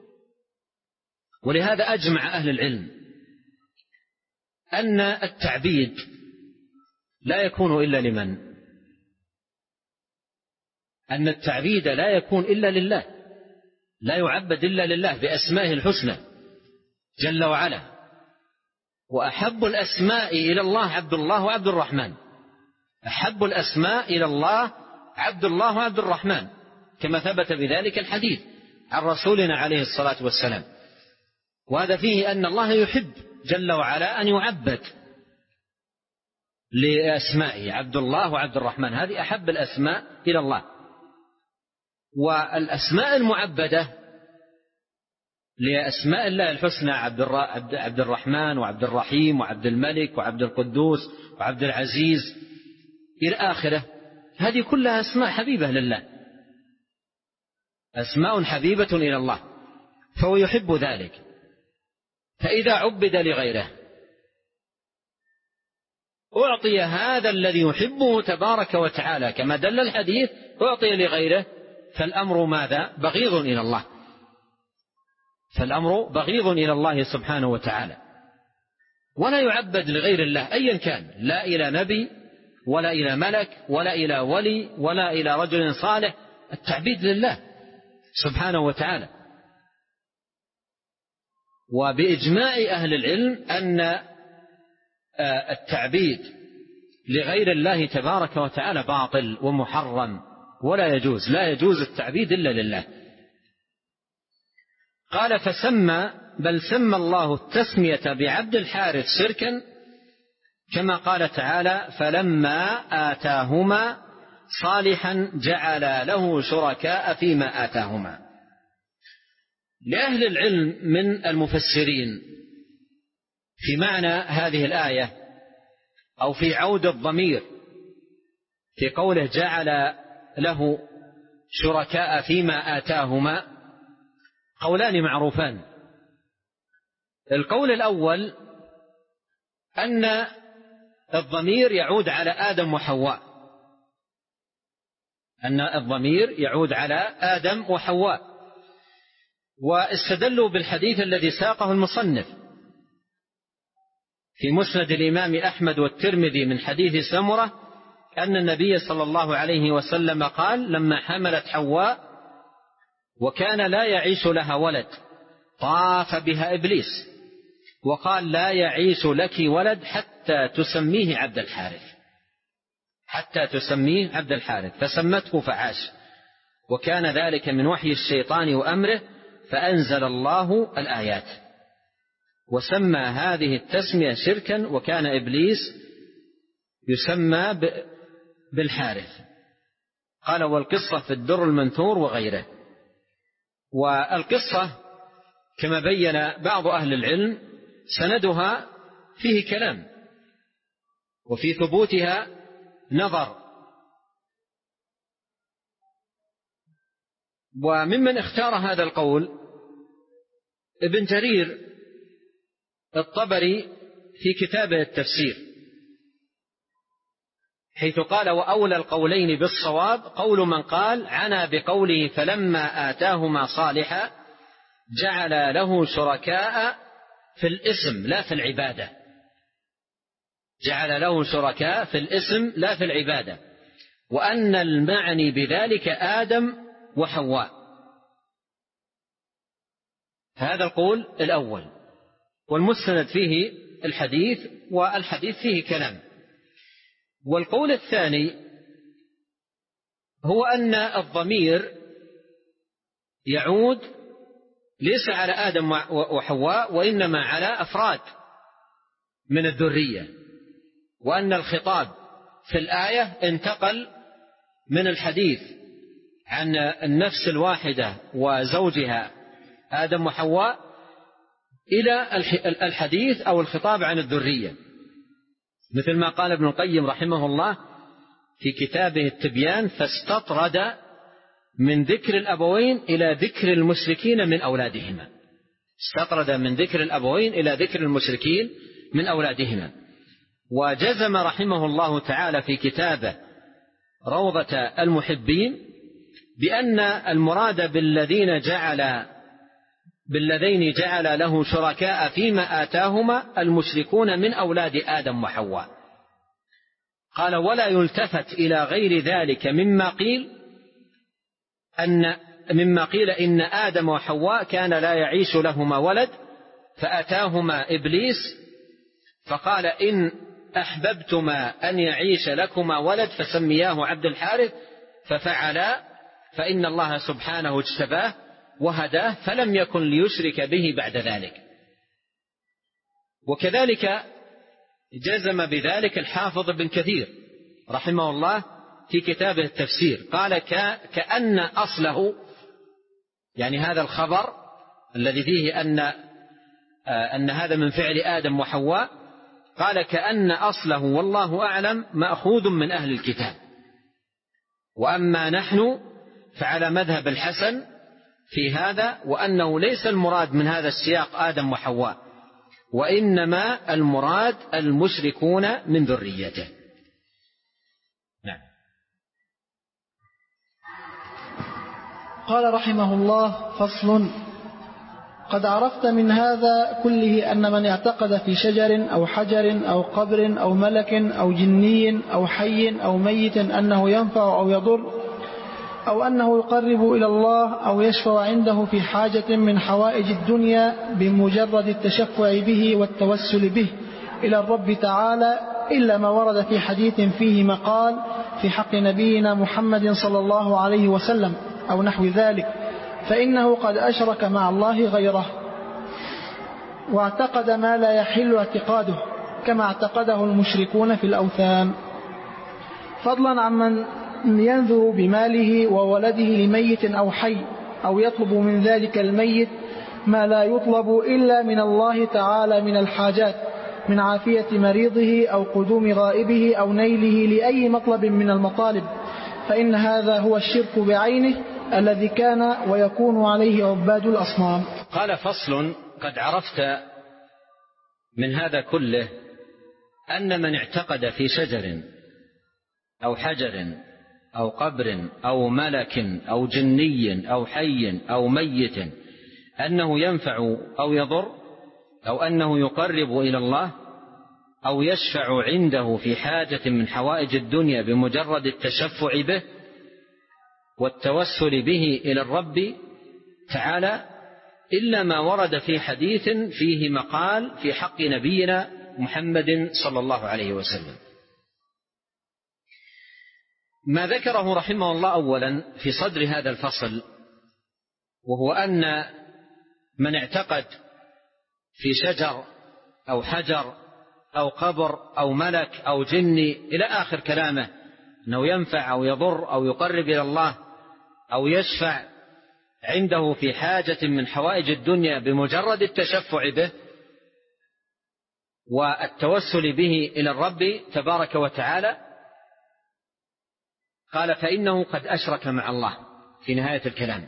ولهذا أجمع أهل العلم أن التعبيد لا يكون إلا لمن؟ أن التعبيد لا يكون إلا لله، لا يعبد إلا لله بأسمائه الحسنى جل وعلا. وأحب الأسماء إلى الله عبد الله وعبد الرحمن، أحب الأسماء إلى الله عبد الله وعبد الرحمن، كما ثبت بذلك الحديث عن رسولنا عليه الصلاة والسلام. وهذا فيه أن الله يحب جل وعلا أن يعبد لأسمائه عبد الله وعبد الرحمن، هذه أحب الأسماء إلى الله. والأسماء المعبدة لأسماء الله الحسنى عبد الرحمن وعبد الرحيم وعبد الملك وعبد القدوس وعبد العزيز إلى آخره، هذه كلها أسماء حبيبة لله، أسماء حبيبة إلى الله، فهو يحب ذلك. فإذا عبد لغيره أعطي هذا الذي يحبه تبارك وتعالى كما دل الحديث، أعطي لغيره، فالأمر ماذا؟ بغيض إلى الله، فالأمر بغيض إلى الله سبحانه وتعالى. ولا يعبد لغير الله أيا كان، لا إلى نبي ولا إلى ملك ولا إلى ولي ولا إلى رجل صالح، التعبيد لله سبحانه وتعالى. وبإجماع أهل العلم أن التعبيد لغير الله تبارك وتعالى باطل ومحرم ولا يجوز، لا يجوز التعبيد إلا لله. قال: بل سمى الله التسمية بعبد الحارث شركا، كما قال تعالى: فلما آتاهما صالحا جعل له شركاء فيما آتاهما. لأهل العلم من المفسرين في معنى هذه الآية أو في عود الضمير في قوله جعل له شركاء فيما آتاهما قولان معروفان. القول الأول أن الضمير يعود على آدم وحواء، أن الضمير يعود على آدم وحواء، واستدلوا بالحديث الذي ساقه المصنف في مسند الإمام أحمد والترمذي من حديث سمرة أن النبي صلى الله عليه وسلم قال: لما حملت حواء وكان لا يعيش لها ولد طاف بها إبليس وقال لا يعيش لك ولد حتى تسميه عبد الحارث، حتى تسميه عبد الحارث، فسمته فعاش، وكان ذلك من وحي الشيطان وأمره، فأنزل الله الآيات وسمى هذه التسمية شركا، وكان إبليس يسمى بالحارث. قال والقصة في الدر المنثور وغيره. والقصة كما بين بعض أهل العلم سندها فيه كلام وفي ثبوتها نظر، وممن اختار هذا القول ابن جرير الطبري في كتابه التفسير، حيث قال وأولى القولين بالصواب قول من قال عنا بقوله فلما آتاهما صالحا جعل له شركاء في الاسم لا في العبادة، جعل له شركاء في الاسم لا في العبادة، وأن المعني بذلك آدم وحواء. هذا القول الأول، والمستند فيه الحديث، والحديث فيه كلام. والقول الثاني هو أن الضمير يعود ليس على آدم وحواء، وإنما على أفراد من الذرية، وأن الخطاب في الآية انتقل من الحديث عن النفس الواحدة وزوجها آدم وحواء إلى الحديث أو الخطاب عن الذرية، مثل ما قال ابن القيم رحمه الله في كتابه التبيان فاستطرد من ذكر الأبوين إلى ذكر المشركين من أولادهما، استطرد من ذكر الأبوين إلى ذكر المشركين من أولادهما. وجزم رحمه الله تعالى في كتابه روضة المحبين بأن المراد بالذين جعل له شركاء فيما آتاهما المشركون من أولاد آدم وحواء. قال ولا يلتفت إلى غير ذلك مما قيل إن آدم وحواء كان لا يعيش لهما ولد فأتاهما إبليس فقال إن أحببتما أن يعيش لكما ولد فسمياه عبد الحارث، ففعلا، فإن الله سبحانه اجتباه وهداه فلم يكن ليشرك به بعد ذلك. وكذلك جزم بذلك الحافظ بن كثير رحمه الله في كتابه التفسير، قال كأن أصله، يعني هذا الخبر الذي فيه أن هذا من فعل آدم وحواء، قال كأن أصله والله أعلم مأخوذ من أهل الكتاب، وأما نحن فعلى مذهب الحسن في هذا، وأنه ليس المراد من هذا السياق آدم وحواء، وإنما المراد المشركون من ذريته. نعم. قال رحمه الله فصل: قد عرفت من هذا كله أن من اعتقد في شجر أو حجر أو قبر أو ملك أو جني أو حي أو ميت أنه ينفع أو يضر، أو أنه يقرب إلى الله أو يشفع عنده في حاجة من حوائج الدنيا بمجرد التشفع به والتوسل به إلى الرب تعالى، إلا ما ورد في حديث فيه مقال في حق نبينا محمد صلى الله عليه وسلم أو نحو ذلك، فإنه قد أشرك مع الله غيره واعتقد ما لا يحل اعتقاده كما اعتقده المشركون في الأوثان، فضلا عمن ينذر بماله وولده لميت أو حي، أو يطلب من ذلك الميت ما لا يطلب إلا من الله تعالى من الحاجات، من عافية مريضه أو قدوم غائبه أو نيله لأي مطلب من المطالب، فإن هذا هو الشرك بعينه الذي كان ويكون عليه عباد الأصنام. قال فصل: قد عرفت من هذا كله أن من اعتقد في شجر أو حجر أو قبر أو ملك أو جني أو حي أو ميت أنه ينفع أو يضر، أو أنه يقرب إلى الله أو يشفع عنده في حاجة من حوائج الدنيا بمجرد التشفع به والتوسل به إلى الرب تعالى، إلا ما ورد في حديث فيه مقال في حق نبينا محمد صلى الله عليه وسلم. ما ذكره رحمه الله أولا في صدر هذا الفصل، وهو أن من اعتقد في شجر أو حجر أو قبر أو ملك أو جني إلى آخر كلامه أنه ينفع أو يضر أو يقرب إلى الله أو يشفع عنده في حاجة من حوائج الدنيا بمجرد التشفع به والتوسل به إلى الرب تبارك وتعالى، قال فإنه قد أشرك مع الله. في نهاية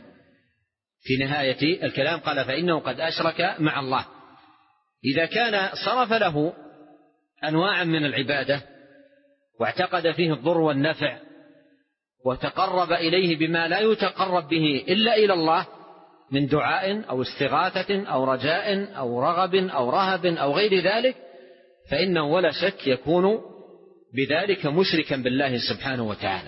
الكلام قال فإنه قد أشرك مع الله. إذا كان صرف له أنواعا من العبادة واعتقد فيه الضر والنفع وتقرب إليه بما لا يتقرب به إلا إلى الله من دعاء أو استغاثة أو رجاء أو رغب أو رهب أو غير ذلك، فإنه ولا شك يكون بذلك مشركا بالله سبحانه وتعالى.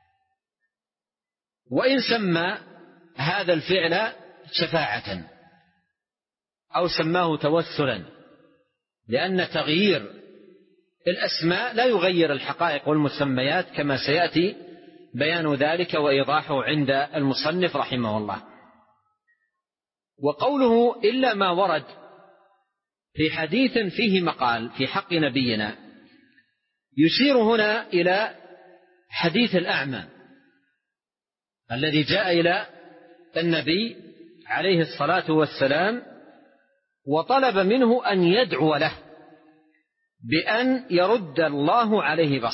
وإن سمى هذا الفعل شفاعة أو سماه توسلا، لأن تغيير الأسماء لا يغير الحقائق والمسميات كما سيأتي بيان ذلك وإيضاحه عند المصنف رحمه الله. وقوله إلا ما ورد في حديث فيه مقال في حق نبينا يشير هنا إلى حديث الأعمى الذي جاء إلى النبي عليه الصلاة والسلام وطلب منه أن يدعو له بأن يرد الله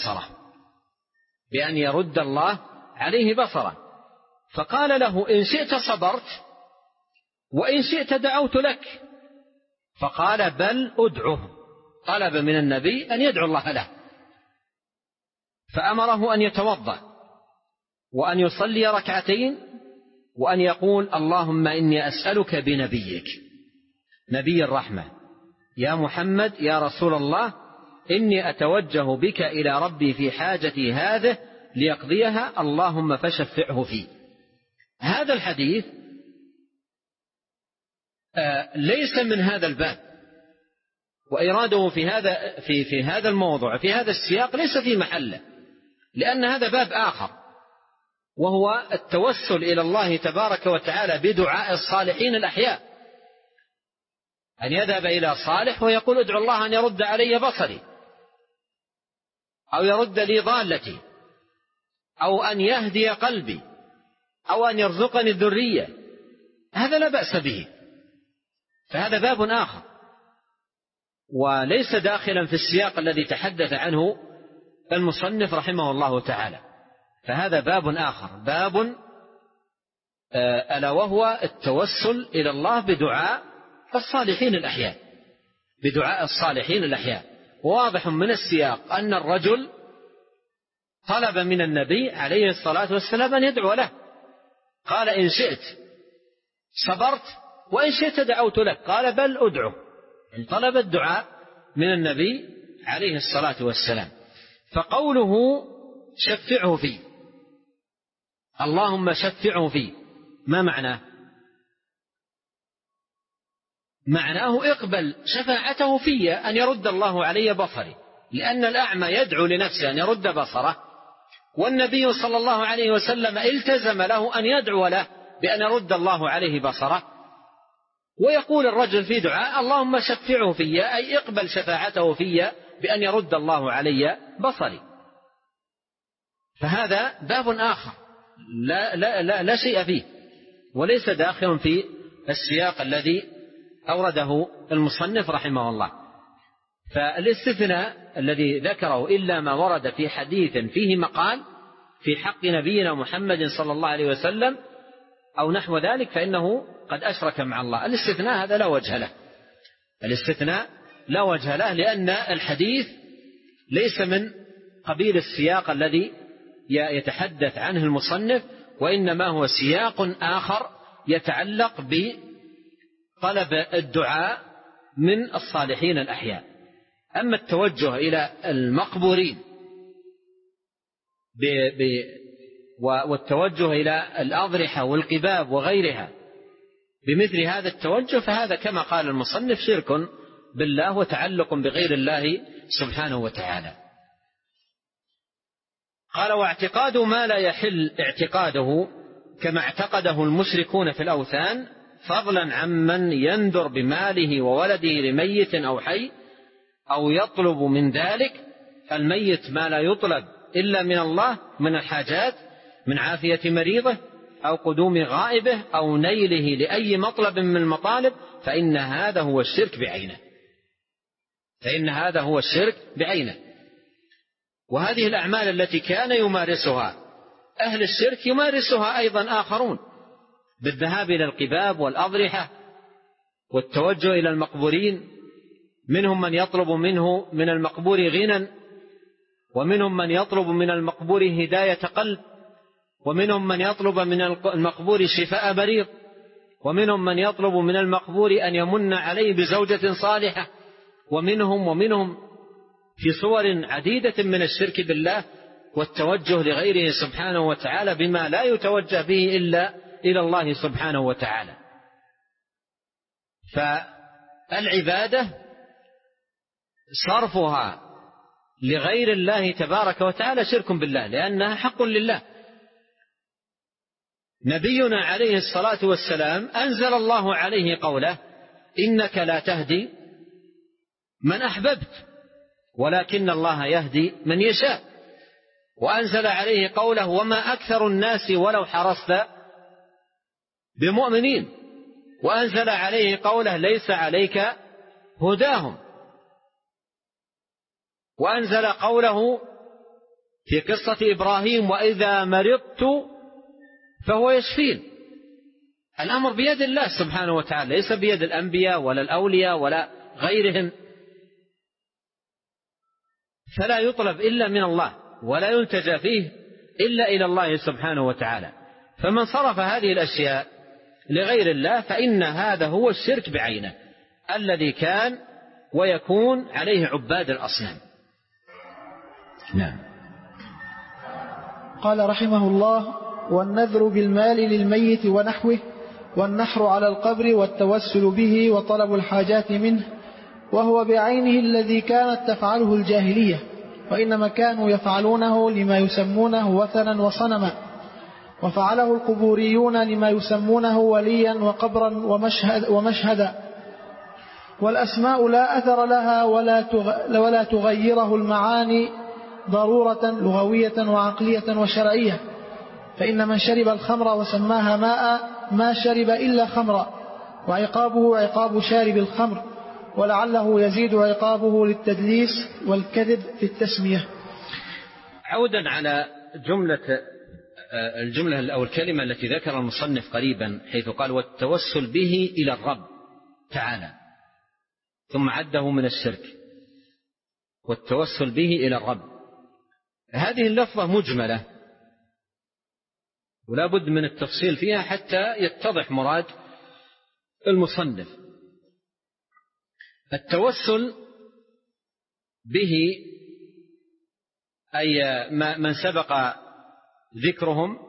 عليه بصره، فقال له إن شئت صبرت وإن شئت دعوت لك، فقال بل أدعه. طلب من النبي أن يدعو الله له، فأمره أن يتوضأ وأن يصلي ركعتين وأن يقول اللهم إني أسألك بنبيك نبي الرحمة يا محمد يا رسول الله إني أتوجه بك إلى ربي في حاجتي هذه ليقضيها اللهم فشفعه فيه. هذا الحديث ليس من هذا الباب، وإراده في هذا الموضوع في هذا السياق ليس في محله، لأن هذا باب آخر وهو التوسل إلى الله تبارك وتعالى بدعاء الصالحين الأحياء، أن يذهب إلى صالح ويقول ادعو الله أن يرد علي بصري أو يرد لي ضالتي أو أن يهدي قلبي أو أن يرزقني الذرية، هذا لا بأس به، فهذا باب آخر وليس داخلا في السياق الذي تحدث عنه المصنف رحمه الله تعالى، فهذا باب آخر، باب ألا وهو التوسل إلى الله بدعاء الصالحين الأحياء. واضح من السياق أن الرجل طلب من النبي عليه الصلاة والسلام أن يدعو له، قال إن شئت صبرت وإن شئت دعوت لك، قال بل أدعو، إن طلب الدعاء من النبي عليه الصلاة والسلام. فقوله شفعه فيه اللهم شفعه فيه ما معناه؟ معناه اقبل شفاعته في أن يرد الله علي بصري، لأن الأعمى يدعو لنفسه أن يرد بصره، والنبي صلى الله عليه وسلم التزم له أن يدعو له بأن يرد الله عليه بصره، ويقول الرجل في دعاء اللهم شفعه في أي اقبل شفاعته في بأن يرد الله علي بصري. فهذا باب آخر لا شيء فيه وليس داخل في السياق الذي أورده المصنف رحمه الله. فالاستثناء الذي ذكره إلا ما ورد في حديث فيه مقال في حق نبينا محمد صلى الله عليه وسلم أو نحو ذلك فإنه قد أشرك مع الله. الاستثناء هذا لا وجه له لأن الحديث ليس من قبيل السياق الذي يتحدث عنه المصنف، وإنما هو سياق آخر يتعلق بطلب الدعاء من الصالحين الأحياء. أما التوجه إلى المقبورين والتوجه إلى الأضرحة والقباب وغيرها بمثل هذا التوجه فهذا كما قال المصنف شرك بالله وتعلق بغير الله سبحانه وتعالى. قال واعتقاد ما لا يحل اعتقاده كما اعتقده المشركون في الأوثان فضلا عمن ينذر بماله وولده لميت أو حي أو يطلب من ذلك الميت ما لا يطلب إلا من الله من الحاجات من عافية مريضه أو قدوم غائبه أو نيله لأي مطلب من المطالب فإن هذا هو الشرك بعينه. وهذه الأعمال التي كان يمارسها أهل الشرك يمارسها أيضا آخرون بالذهاب إلى القباب والأضرحة والتوجه إلى المقبورين. منهم من يطلب منه من المقبور غنى، ومنهم من يطلب من المقبور هداية قلب، ومنهم من يطلب من المقبور شفاء مريض، ومنهم من يطلب من المقبور أن يمن عليه بزوجة صالحة، ومنهم في صور عديدة من الشرك بالله والتوجه لغيره سبحانه وتعالى بما لا يتوجه به إلا إلى الله سبحانه وتعالى. فالعبادة صرفها لغير الله تبارك وتعالى شرك بالله لأنها حق لله. نبينا عليه الصلاة والسلام أنزل الله عليه قوله إنك لا تهدي من أحببت ولكن الله يهدي من يشاء، وأنزل عليه قوله وما أكثر الناس ولو حرصت بمؤمنين، وأنزل عليه قوله ليس عليك هداهم، وأنزل قوله في قصة إبراهيم وإذا مرضت فهو يشفين. الأمر بيد الله سبحانه وتعالى ليس بيد الأنبياء ولا الأولياء ولا غيرهم، فلا يطلب إلا من الله ولا يلتجأ فيه إلا إلى الله سبحانه وتعالى. فمن صرف هذه الأشياء لغير الله فإن هذا هو الشرك بعينه الذي كان ويكون عليه عباد الأصنام. نعم. قال رحمه الله والنذر بالمال للميت ونحوه والنحر على القبر والتوسل به وطلب الحاجات منه، وهو بعينه الذي كانت تفعله الجاهلية، وإنما كانوا يفعلونه لما يسمونه وثنا وصنما، وفعله القبوريون لما يسمونه وليا وقبرا ومشهدا. والأسماء لا أثر لها ولا تغيره المعاني ضرورة لغوية وعقلية وشرعية. فإن من شرب الخمر وسماها ماء ما شرب إلا خمرا، وعقابه عقاب شارب الخمر، ولعله يزيد عقابه للتدليس والكذب في التسمية. عودا على الجملة أو الكلمة التي ذكر المصنف قريبا حيث قال والتوسل به إلى الرب تعالى، ثم عده من الشرك والتوسل به إلى الرب. هذه اللفظة مجملة ولا بد من التفصيل فيها حتى يتضح مراد المصنف. التوسل به أي من سبق ذكرهم،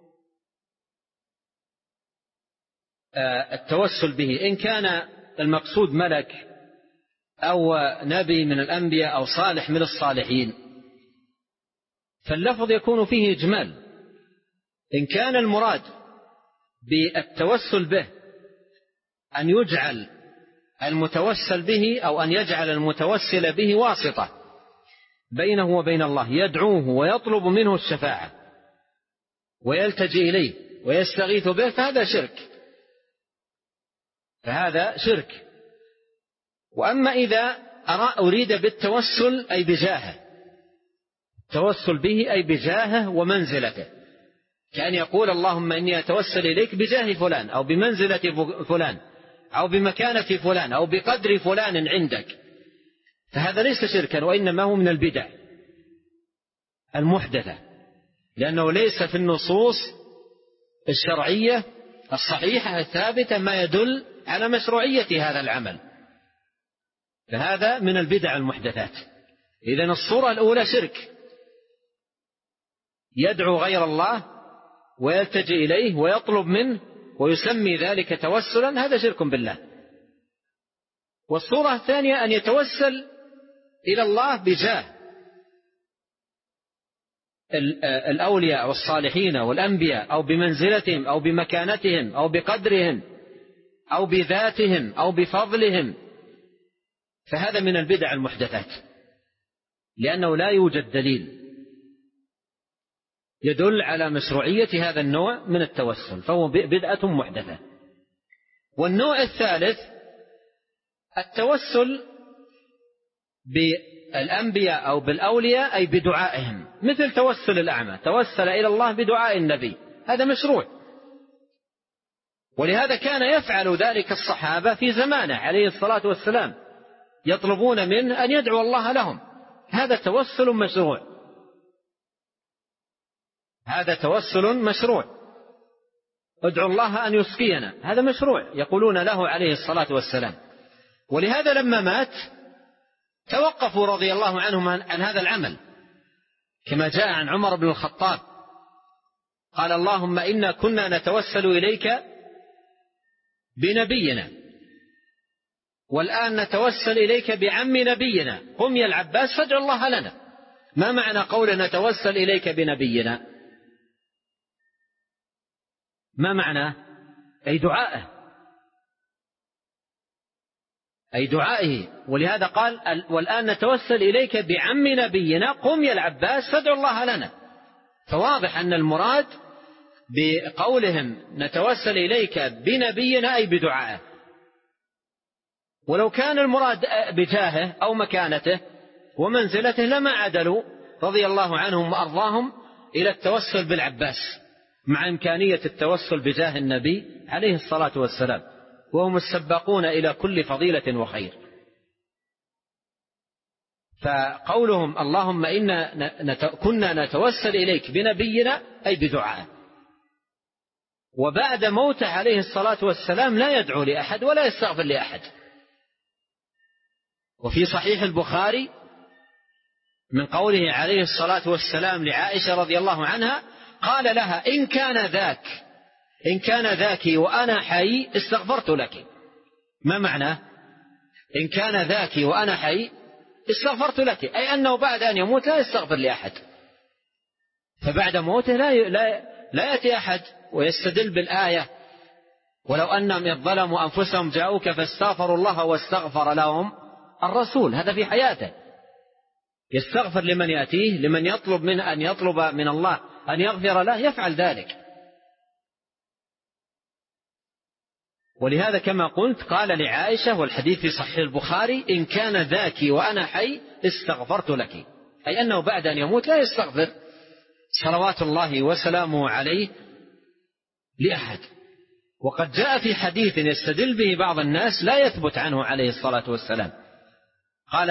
التوسل به إن كان المقصود ملك أو نبي من الأنبياء أو صالح من الصالحين فاللفظ يكون فيه إجمال. إن كان المراد بالتوسل به أن يجعل المتوسل به أو أن يجعل المتوسل به واسطة بينه وبين الله يدعوه ويطلب منه الشفاعة ويلتجئ إليه ويستغيث به فهذا شرك. وأما إذا أريد بالتوسل أي بجاهه، التوسل به أي بجاهه ومنزلته، كأن يقول اللهم إني أتوسل إليك بجاه فلان أو بمنزلة فلان أو بمكانة فلان أو بقدر فلان عندك، فهذا ليس شركا وإنما هو من البدع المحدثة، لأنه ليس في النصوص الشرعية الصحيحة الثابتة ما يدل على مشروعية هذا العمل، فهذا من البدع المحدثات. إذن الصورة الأولى شرك، يدعو غير الله ويلتجئ إليه ويطلب منه ويسمي ذلك توسلا هذا شرك بالله. والصورة الثانية أن يتوسل إلى الله بجاه الأولياء والصالحين والأنبياء أو بمنزلتهم أو بمكانتهم أو بقدرهم أو بذاتهم أو بفضلهم، فهذا من البدع المحدثات، لأنه لا يوجد دليل يدل على مشروعية هذا النوع من التوسل، فهو بدعة محدثة. والنوع الثالث التوسل بالأنبياء أو بالأولياء أي بدعائهم، مثل توسل الأعمى توسل إلى الله بدعاء النبي، هذا مشروع، ولهذا كان يفعل ذلك الصحابة في زمانه عليه الصلاة والسلام، يطلبون منه أن يدعو الله لهم، هذا توسل مشروع، هذا توسل مشروع. ادعو الله أن يسقينا، هذا مشروع يقولون له عليه الصلاة والسلام. ولهذا لما مات توقفوا رضي الله عنهم عن هذا العمل، كما جاء عن عمر بن الخطاب قال اللهم إنا كنا نتوسل إليك بنبينا والآن نتوسل إليك بعم نبينا، قم يا العباس فادع الله لنا. ما معنى قول نتوسل إليك بنبينا؟ ما معنى؟ أي دعائه، أي دعائه. ولهذا قال والآن نتوسل إليك بعم نبينا قم يا العباس فادع الله لنا. فواضح أن المراد بقولهم نتوسل إليك بنبينا أي بدعائه، ولو كان المراد بجاهه أو مكانته ومنزلته لما عدلوا رضي الله عنهم وأرضاهم إلى التوسل بالعباس، مع إمكانية التوسل بجاه النبي عليه الصلاة والسلام، وهم السباقون إلى كل فضيلة وخير. فقولهم اللهم إنا كنا نتوسل إليك بنبينا أي بدعائه. وبعد موته عليه الصلاة والسلام لا يدعو لأحد ولا يستغفر لأحد. وفي صحيح البخاري من قوله عليه الصلاة والسلام لعائشة رضي الله عنها قال لها إن كان ذاك وأنا حي استغفرت لك. ما معنى إن كان ذاك وأنا حي استغفرت لك؟ أي أنه بعد أن يموت لا يستغفر لأحد، فبعد موته لا يأتي أحد ويستدل بالآية ولو أنهم إذ ظلموا أنفسهم جاءوك فاستغفروا الله واستغفر لهم الرسول. هذا في حياته يستغفر لمن يأتيه، لمن يطلب منه أن يطلب من الله أن يغفر له يفعل ذلك. ولهذا كما قلت قال لعائشة والحديث في صحيح البخاري إن كان ذاك وأنا حي استغفرت لك، أي أنه بعد أن يموت لا يستغفر صلوات الله وسلامه عليه لأحد. وقد جاء في حديث يستدل به بعض الناس لا يثبت عنه عليه الصلاة والسلام قال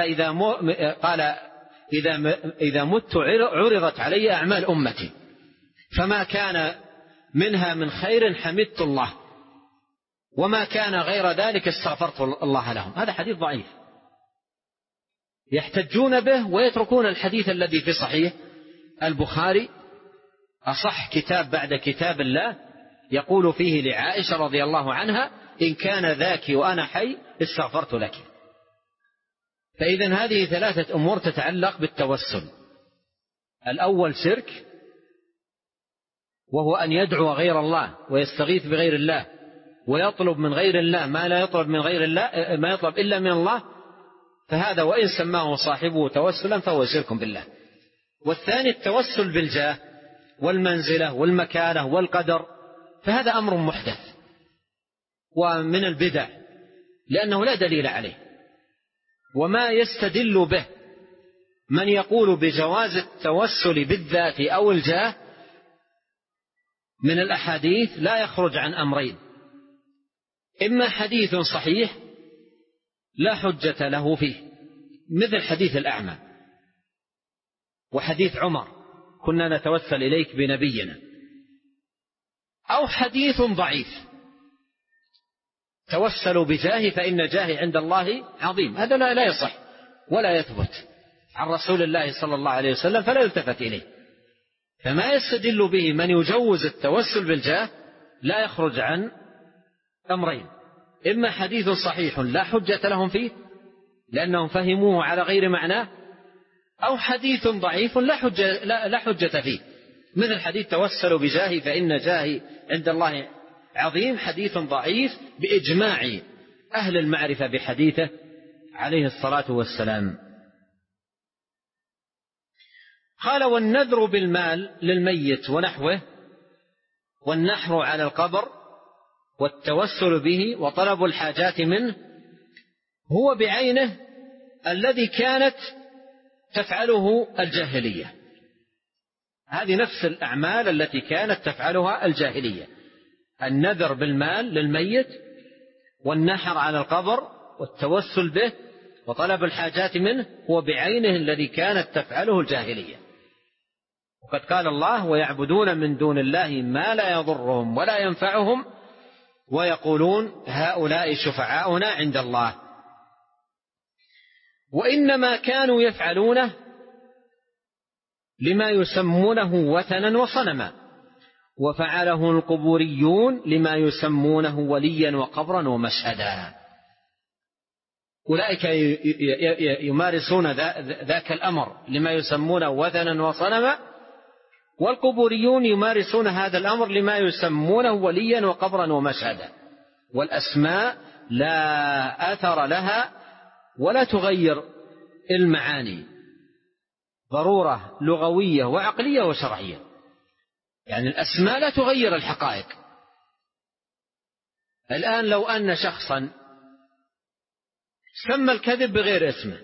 إذا مت عرضت علي أعمال أمتي فما كان منها من خير حمدت الله وما كان غير ذلك استغفرت الله لهم. هذا حديث ضعيف يحتجون به ويتركون الحديث الذي في صحيح البخاري أصح كتاب بعد كتاب الله يقول فيه لعائشة رضي الله عنها إن كان ذاك وأنا حي استغفرت لك. فإذن هذه ثلاثة أمور تتعلق بالتوسل. الأول شرك، وهو أن يدعو غير الله ويستغيث بغير الله ويطلب من غير الله ما لا يطلب من غير الله ما يطلب إلا من الله، فهذا وإن سماه صاحبه توسلا فهو شرك بالله. والثاني التوسل بالجاه والمنزلة والمكانة والقدر، فهذا أمر محدث ومن البدع لأنه لا دليل عليه. وما يستدل به من يقول بجواز التوسل بالذات أو الجاه من الأحاديث لا يخرج عن أمرين: إما حديث صحيح لا حجة له فيه مثل حديث الأعمى وحديث عمر كنا نتوسل إليك بنبينا، أو حديث ضعيف توسلوا بجاهي فإن جاهي عند الله عظيم، هذا لا يصح ولا يثبت عن رسول الله صلى الله عليه وسلم فلا يلتفت إليه. فما يستدل به من يجوز التوسل بالجاه لا يخرج عن أمرين: إما حديث صحيح لا حجة لهم فيه لأنهم فهموه على غير معناه، أو حديث ضعيف لا حجة فيه، مثل حديث توسلوا بجاهي فإن جاهي عند الله عظيم، حديث ضعيف بإجماع أهل المعرفة بحديثه عليه الصلاة والسلام. قال: والنذر بالمال للميت ونحوه، والنحر على القبر، والتوسل به، وطلب الحاجات منه، هو بعينه الذي كانت تفعله الجاهلية. هذه نفس الأعمال التي كانت تفعلها الجاهلية: النذر بالمال للميت، والنحر على القبر، والتوسل به، وطلب الحاجات منه، هو بعينه الذي كانت تفعله الجاهلية. وقد قال الله: ويعبدون من دون الله ما لا يضرهم ولا ينفعهم ويقولون هؤلاء شفعاؤنا عند الله. وإنما كانوا يفعلونه لما يسمونه وثنا وصنما، وفعله القبوريون لما يسمونه وليا وقبرا ومشهدا. أولئك يمارسون ذاك الأمر لما يسمونه وثنا وصنما، والقبوريون يمارسون هذا الأمر لما يسمونه وليا وقبرا ومشهدا. والأسماء لا أثر لها ولا تغير المعاني، ضرورة لغوية وعقلية وشرعية. يعني الأسماء لا تغير الحقائق. الآن لو أن شخصا سمى الكذب بغير اسمه،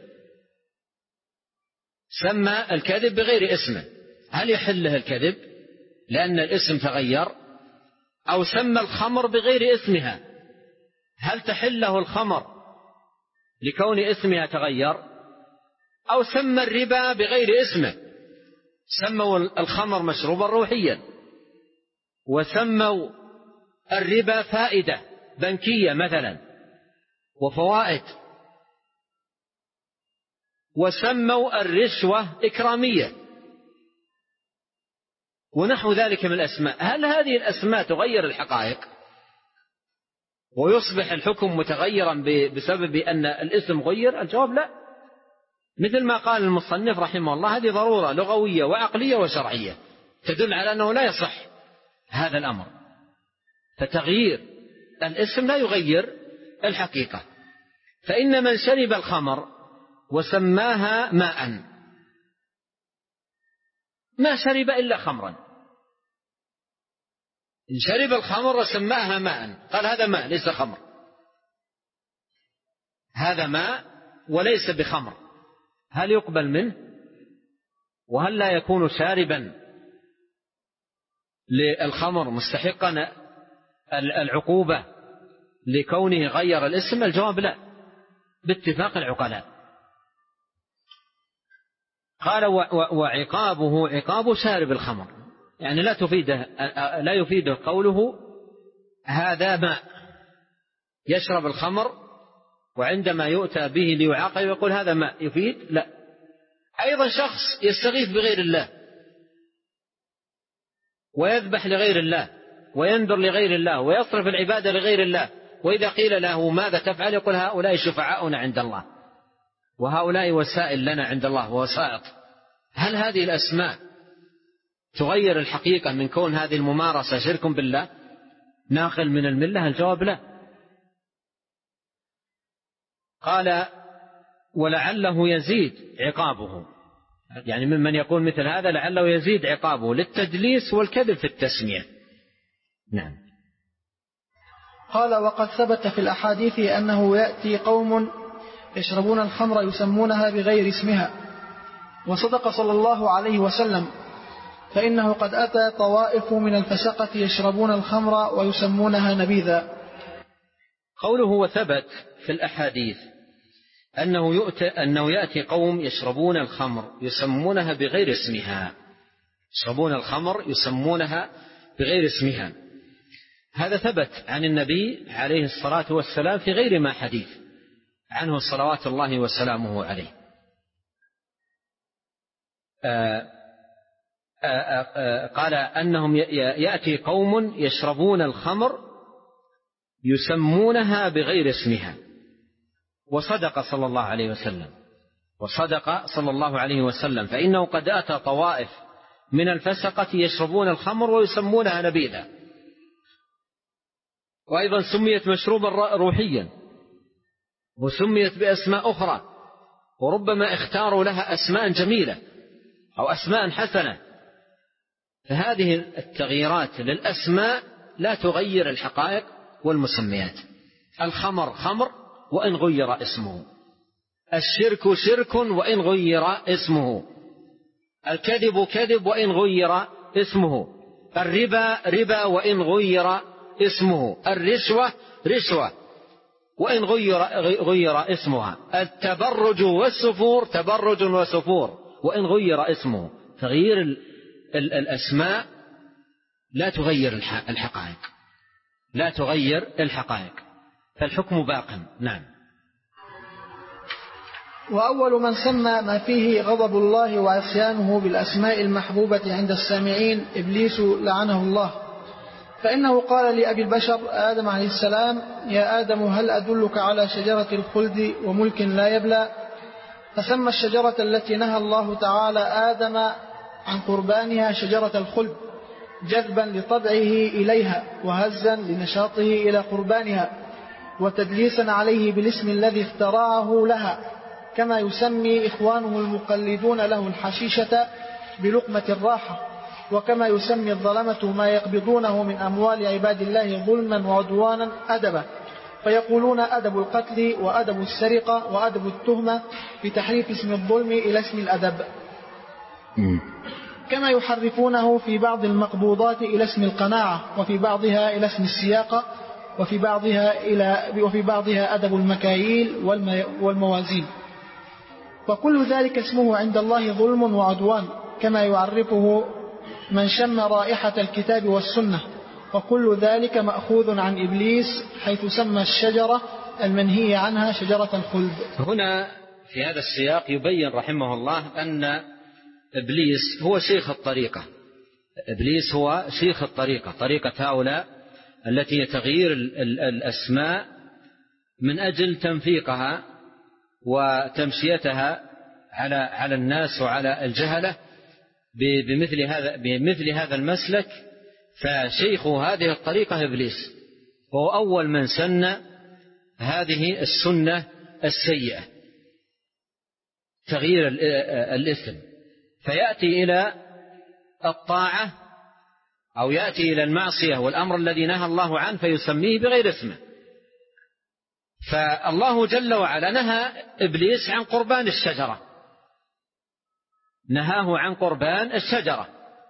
سمى الكذب بغير اسمه، هل يحله الكذب لأن الاسم تغير؟ أو سمى الخمر بغير اسمها، هل تحله الخمر لكون اسمها تغير؟ أو سمى الربا بغير اسمه، سموا الخمر مشروبا روحيا، وسموا الربا فائدة بنكية مثلا وفوائد، وسموا الرشوة إكرامية ونحو ذلك من الأسماء. هل هذه الأسماء تغير الحقائق ويصبح الحكم متغيرا بسبب أن الاسم غير؟ الجواب لا. مثل ما قال المصنف رحمه الله: هذه ضرورة لغوية وعقلية وشرعية تدل على أنه لا يصح هذا الأمر. فتغيير الاسم لا يغير الحقيقة. فإن من شرب الخمر وسماها ماء ما شرب إلا خمرا. إن شرب الخمر وسماها ماء قال هذا ماء ليس خمر، هذا ماء وليس بخمر، هل يقبل منه؟ وهل لا يكون شاربا للخمر مستحقا العقوبة لكونه غير الاسم؟ الجواب لا باتفاق العقلاء. قال: وعقابه عقاب شارب الخمر، يعني لا يفيده قوله هذا ماء. يشرب الخمر وعندما يؤتى به ليعاقب يقول هذا ماء، يفيد؟ لا. أيضا شخص يستغيث بغير الله ويذبح لغير الله وينذر لغير الله ويصرف العبادة لغير الله، وإذا قيل له ماذا تفعل يقول هؤلاء شفعاؤنا عند الله وهؤلاء وسائل لنا عند الله ووسائط. هل هذه الأسماء تغير الحقيقة من كون هذه الممارسة شرك بالله ناقل من الملة؟ الجواب لا. قال: ولعله يزيد عقابه، يعني ممن يقول مثل هذا لعله يزيد عقابه للتدليس والكذب في التسمية. نعم. قال: وقد ثبت في الأحاديث أنه يأتي قوم يشربون الخمر يسمونها بغير اسمها، وصدق صلى الله عليه وسلم، فإنه قد أتى طوائف من الفسقة يشربون الخمر ويسمونها نبيذا. قوله وثبت في الأحاديث أنه يأتي قوم يشربون الخمر يسمونها بغير اسمها، يشربون الخمر يسمونها بغير اسمها، هذا ثبت عن النبي عليه الصلاة والسلام في غير ما حديث عنه صلوات الله وسلامه عليه. قال أنهم يأتي قوم يشربون الخمر يسمونها بغير اسمها، وصدق صلى الله عليه وسلم فإنه قد أتى طوائف من الفسقة يشربون الخمر ويسمونها نبيذا، وأيضا سميت مشروبا روحيا وسميت بأسماء أخرى، وربما اختاروا لها أسماء جميلة أو أسماء حسنة. فهذه التغييرات للأسماء لا تغير الحقائق والمسميات. الخمر خمر وإن غير اسمه، الشرك شرك وإن غير اسمه، الكذب كذب وإن غير اسمه، الربا ربا وإن غير اسمه، الرشوة رشوة وإن غير اسمها، التبرج والسفور تبرج وسفور وإن غير اسمه. تغيير الأسماء لا تغير الحقائق، لا تغير الحقائق، فالحكم باق. نعم. وأول من سمى ما فيه غضب الله وعصيانه بالأسماء المحبوبة عند السامعين إبليس لعنه الله، فإنه قال لأبي البشر آدم عليه السلام: يا آدم هل أدلك على شجرة الخلد وملك لا يبلى؟ فسمى الشجرة التي نهى الله تعالى آدم عن قربانها شجرة الخلد، جذبا لطبعه إليها وهزا لنشاطه إلى قربانها، وتدليسا عليه بالاسم الذي اخترعه لها، كما يسمي إخوانه المقلدون له الحشيشة بلقمة الراحة، وكما يسمي الظلمة ما يقبضونه من أموال عباد الله ظلما وعدوانا أدبا، فيقولون أدب القتل وأدب السرقة وأدب التهمة، بتحريف اسم الظلم إلى اسم الأدب، كما يحرفونه في بعض المقبوضات إلى اسم القناعة، وفي بعضها إلى اسم السياقة، وفي بعضها أدب المكاييل والموازين، وكل ذلك اسمه عند الله ظلم وعدوان، كما يعرفه من شم رائحة الكتاب والسنة، وكل ذلك مأخوذ عن إبليس، حيث سمى الشجرة المنهي عنها شجرة الخلد. هنا في هذا السياق يبين رحمه الله أن إبليس هو شيخ الطريقة، إبليس هو شيخ الطريقة، طريقة هؤلاء التي تغيير الأسماء من أجل تنفيقها وتمشيتها على الناس وعلى الجهلة بمثل هذا المسلك. فشيخ هذه الطريقة إبليس، وهو أول من سن هذه السنة السيئة، تغيير الاسم، فيأتي إلى الطاعة أو يأتي إلى المعصية والأمر الذي نهى الله عنه فيسميه بغير اسمه. فالله جل وعلا نهى إبليس عن قربان الشجرة، نهاه عن قربان الشجرة،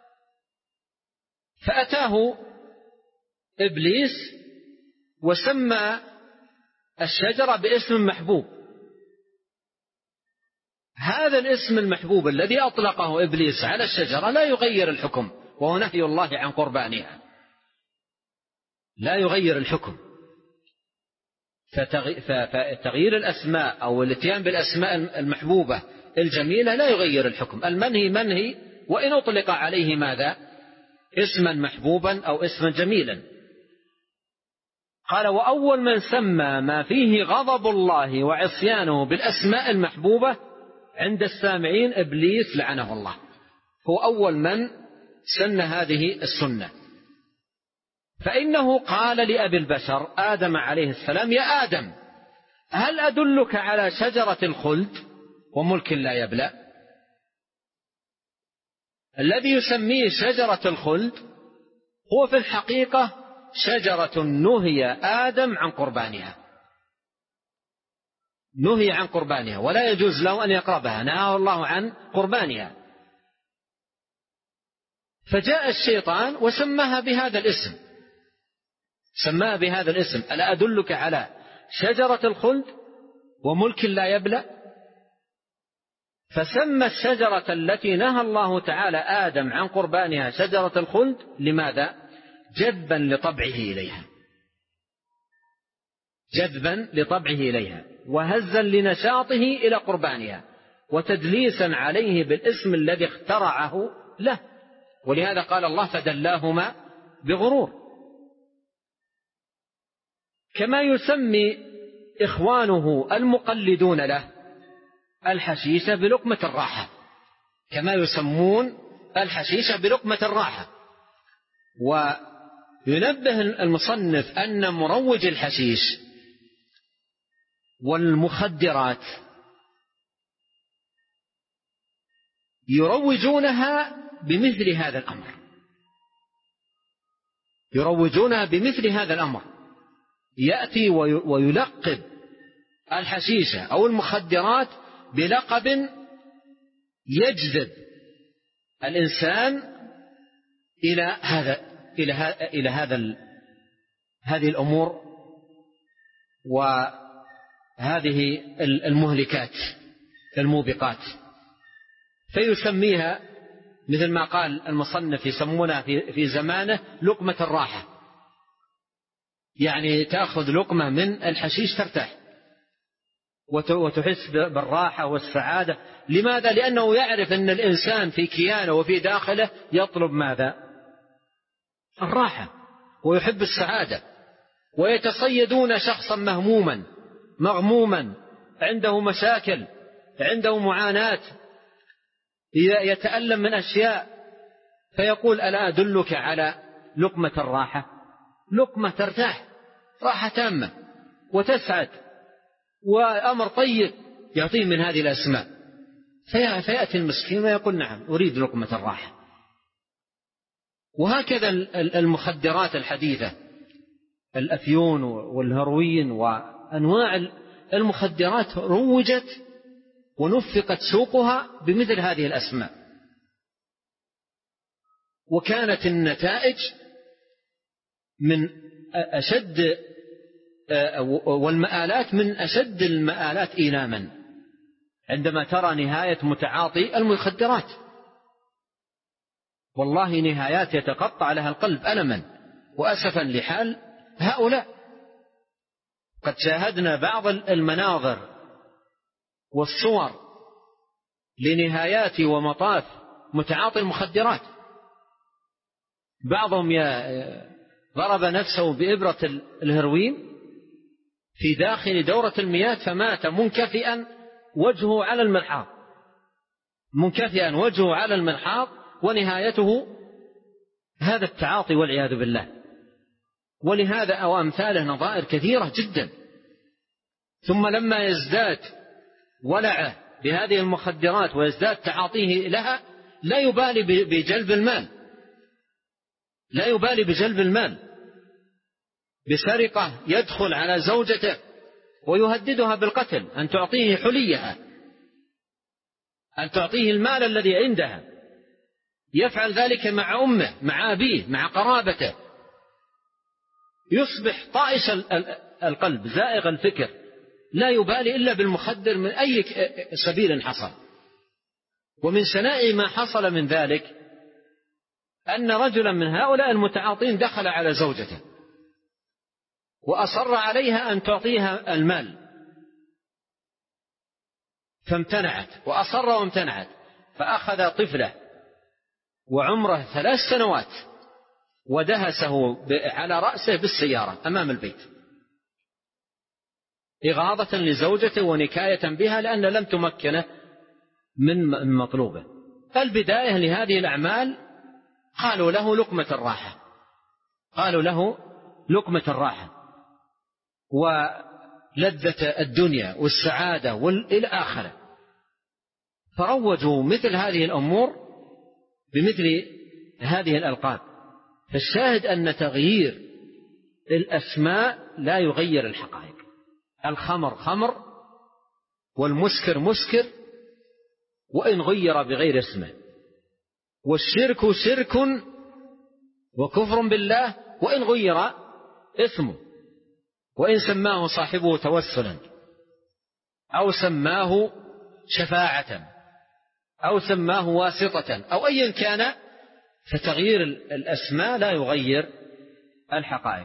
فأتاه إبليس وسمى الشجرة باسم محبوب. هذا الاسم المحبوب الذي أطلقه إبليس على الشجرة لا يغير الحكم، وهو نهي الله عن قربانها، لا يغير الحكم. فتغيير الأسماء أو الاتيان بالأسماء المحبوبة الجميلة لا يغير الحكم. المنهي منهي وإن أطلق عليه ماذا؟ اسما محبوبا أو اسما جميلا. قال: وأول من سمى ما فيه غضب الله وعصيانه بالأسماء المحبوبة عند السامعين إبليس لعنه الله، هو أول من سن هذه السنة. فإنه قال لأبي البشر آدم عليه السلام: يا آدم هل أدلك على شجرة الخلد وملك لا يبلى؟ الذي يسميه شجرة الخلد هو في الحقيقة شجرة نهي آدم عن قربانها، نهي عن قربانها ولا يجوز له أن يقربها، نهاه الله عن قربانها. فجاء الشيطان وسماها بهذا الاسم، سماها بهذا الاسم: ألا أدلك على شجرة الخلد وملك لا يبلى؟ فسمى الشجرة التي نهى الله تعالى آدم عن قربانها شجرة الخلد. لماذا؟ جذبا لطبعه إليها، جذبا لطبعه إليها، وهزا لنشاطه إلى قربانها، وتدليسا عليه بالاسم الذي اخترعه له، ولهذا قال الله فدلاهما بغرور. كما يسمي إخوانه المقلدون له الحشيش بلقمة الراحة، كما يسمون الحشيش بلقمة الراحة. وينبه المصنف أن مروج الحشيش والمخدرات يروجونها بمثل هذا الأمر، يروجونها بمثل هذا الأمر، يأتي ويلقب الحشيشة أو المخدرات بلقب يجذب الإنسان إلى هذه الأمور وهذه المهلكات الموبقات، فيسميها مثل ما قال المصنف يسمونها في زمانه لقمة الراحة، يعني تأخذ لقمة من الحشيش ترتاح وتحس بالراحة والسعادة. لماذا؟ لأنه يعرف أن الإنسان في كيانه وفي داخله يطلب ماذا؟ الراحة، ويحب السعادة. ويتصيدون شخصا مهموما مغموما عنده مشاكل، عنده معاناة، يتألم من أشياء، فيقول ألا أدلك على لقمة الراحة؟ لقمة ترتاح راحة تامة وتسعد وأمر طيب، يعطيه من هذه الأسماء. فيأتي المسكين ويقول نعم أريد لقمة الراحة. وهكذا المخدرات الحديثة، الأفيون والهروين وأنواع المخدرات روجت ونفقت سوقها بمثل هذه الأسماء، وكانت النتائج من أشد والمآلات من أشد المآلات إيلاما عندما ترى نهاية متعاطي المخدرات. والله نهايات يتقطع لها القلب ألما وأسفا لحال هؤلاء. قد شاهدنا بعض المناظر والصور لنهايات ومطاف متعاطي المخدرات. بعضهم ضرب نفسه بإبرة الهروين في داخل دورة المياه فمات منكفئا وجهه على المرحاض، منكفئا وجهه على المرحاض، ونهايته هذا التعاطي والعياذ بالله. ولهذا أو أمثاله نظائر كثيرة جدا. ثم لما يزداد ولعه بهذه المخدرات ويزداد تعاطيه لها لا يبالي بجلب المال، لا يبالي بجلب المال، بسرقة يدخل على زوجته ويهددها بالقتل، أن تعطيه حليها، أن تعطيه المال الذي عندها. يفعل ذلك مع أمه، مع أبيه، مع قرابته. يصبح طائش القلب، زائغ الفكر، لا يبالي إلا بالمخدر من أي سبيل حصل. ومن شنائع ما حصل من ذلك أن رجلا من هؤلاء المتعاطين دخل على زوجته وأصر عليها أن تعطيها المال، فامتنعت، وأصر وامتنعت، فأخذ طفله وعمره 3 سنوات ودهسه على رأسه بالسيارة أمام البيت إغاظة لزوجته ونكاية بها، لأن لم تمكنه من مطلوبه. فالبداية لهذه الأعمال قالوا له لقمة الراحة، قالوا له لقمة الراحة ولذة الدنيا والسعادة إلى آخره. فروجوا مثل هذه الأمور بمثل هذه الألقاب. فالشاهد أن تغيير الأسماء لا يغير الحقائق. الخمر خمر والمسكر مسكر وإن غير بغير اسمه، والشرك شرك وكفر بالله وإن غير اسمه، وإن سماه صاحبه توسلا أو سماه شفاعة أو سماه واسطة أو أيا كان، فتغيير الأسماء لا يغير الحقائق.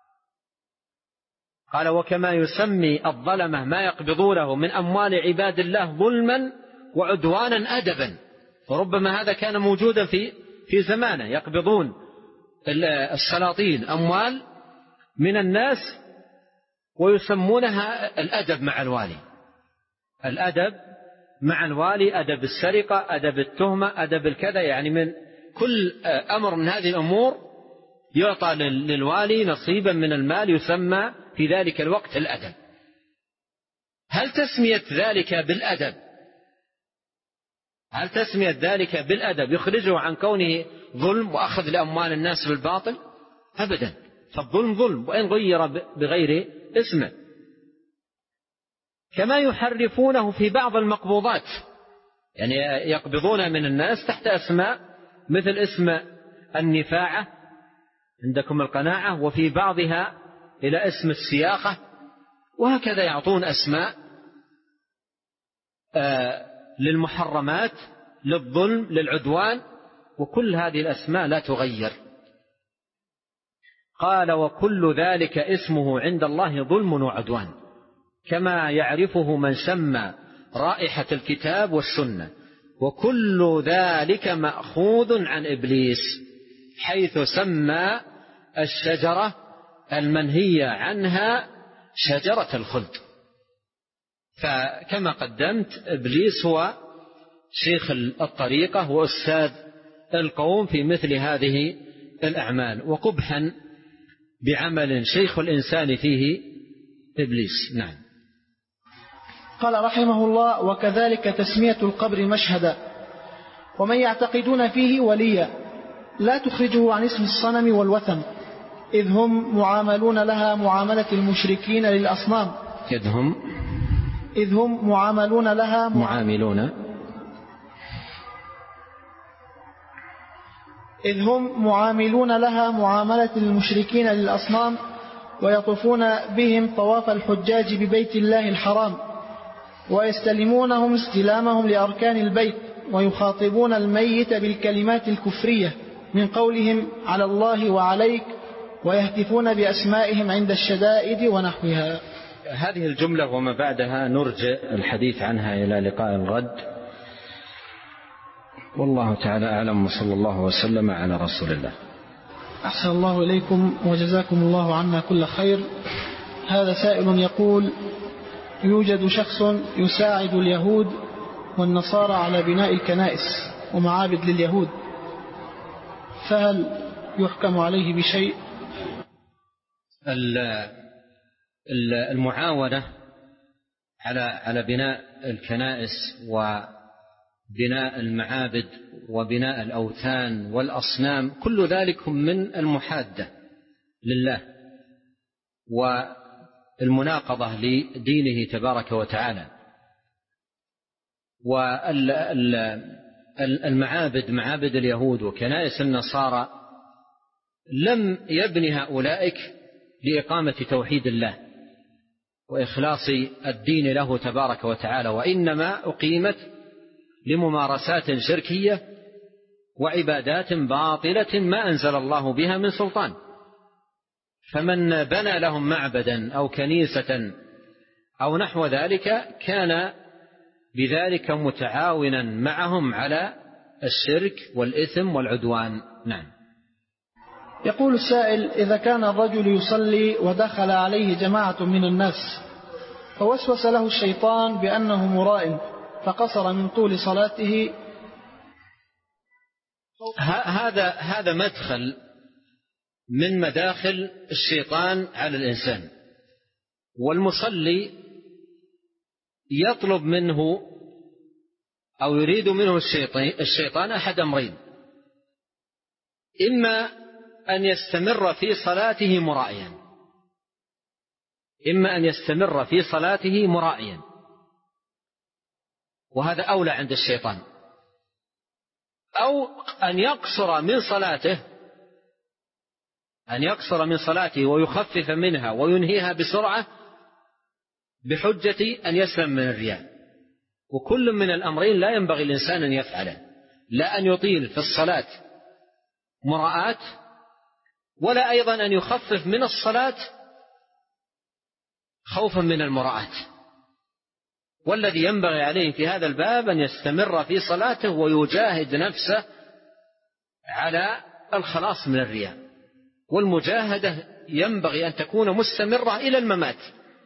قال وكما يسمي الظلمة ما يقبضونه من أموال عباد الله ظلما وعدوانا أدبا. وربما هذا كان موجودا في زمانه يقبضون السلاطين أموال من الناس ويسمونها الأدب مع الوالي. الأدب مع الوالي، أدب السرقة، أدب التهمة، أدب الكذا، يعني من كل أمر من هذه الأمور يعطى للوالي نصيبا من المال يسمى في ذلك الوقت الأدب. هل تسمية ذلك بالأدب، هل تسمية ذلك بالأدب يخرجه عن كونه ظلم وأخذ لأموال الناس بالباطل؟ أبدا، فالظلم ظلم وإن غير بغير اسمه. كما يحرفونه في بعض المقبوضات، يعني يقبضون من الناس تحت أسماء مثل اسم النفاعة عندكم القناعة، وفي بعضها إلى اسم السياقة، وهكذا يعطون أسماء للمحرمات، للظلم، للعدوان، وكل هذه الأسماء لا تغير. قال وكل ذلك اسمه عند الله ظلم وعدوان، كما يعرفه من سمى رائحة الكتاب والسنة، وكل ذلك مأخوذ عن إبليس حيث سمى الشجرة المنهية عنها شجرة الخلد. فكما قدمت إبليس هو شيخ الطريقة وأستاذ القوم في مثل هذه الأعمال، وقبحا بعمل شيخ الإنسان فيه إبليس. نعم. قال رحمه الله وكذلك تسمية القبر مشهدا، ومن يعتقدون فيه وليا لا تخرجه عن اسم الصنم والوثن، إذ هم معاملون لها معاملة المشركين للأصنام، إذ هم معاملون لها معاملة المشركين للأصنام، ويطوفون بهم طواف الحجاج ببيت الله الحرام، ويستلمونهم استلامهم لأركان البيت، ويخاطبون الميت بالكلمات الكفرية من قولهم على الله وعليك، ويهتفون بأسمائهم عند الشدائد ونحوها. هذه الجملة وما بعدها نرجع الحديث عنها إلى لقاء الغد، والله تعالى أعلم، وصلى الله وسلم على رسول الله. أحسن الله إليكم وجزاكم الله عنا كل خير. هذا سائل يقول يوجد شخص يساعد اليهود والنصارى على بناء الكنائس ومعابد لليهود، فهل يحكم عليه بشيء؟ المعاونة على بناء الكنائس وبناء المعابد وبناء الأوثان والأصنام كل ذلك من المحادة لله والمناقضة لدينه تبارك وتعالى. والمعابد معابد اليهود وكنائس النصارى لم يبني هؤلاء لإقامة توحيد الله وإخلاص الدين له تبارك وتعالى، وإنما أقيمت لممارسات شركية وعبادات باطلة ما أنزل الله بها من سلطان. فمن بنى لهم معبدا أو كنيسة أو نحو ذلك كان بذلك متعاونا معهم على الشرك والإثم والعدوان. نعم. يقول السائل إذا كان الرجل يصلي ودخل عليه جماعة من الناس فوسوس له الشيطان بأنه مراء فقصر من طول صلاته، هذا مدخل من مداخل الشيطان على الإنسان، والمصلي يطلب منه أو يريد منه الشيطان أحد أمرين: إما أن يستمر في صلاته مرائيا، إما أن يستمر في صلاته مرائيا، وهذا أولى عند الشيطان، أو أن يقصر من صلاته ويخفف منها وينهيها بسرعة بحجة أن يسلم من الرياء. وكل من الأمرين لا ينبغي الإنسان أن يفعله، لا أن يطيل في الصلاة مراءات، ولا أيضا أن يخفف من الصلاة خوفا من المراءات. والذي ينبغي عليه في هذا الباب أن يستمر في صلاته ويجاهد نفسه على الخلاص من الرياء. والمجاهدة ينبغي أن تكون مستمرة إلى الممات،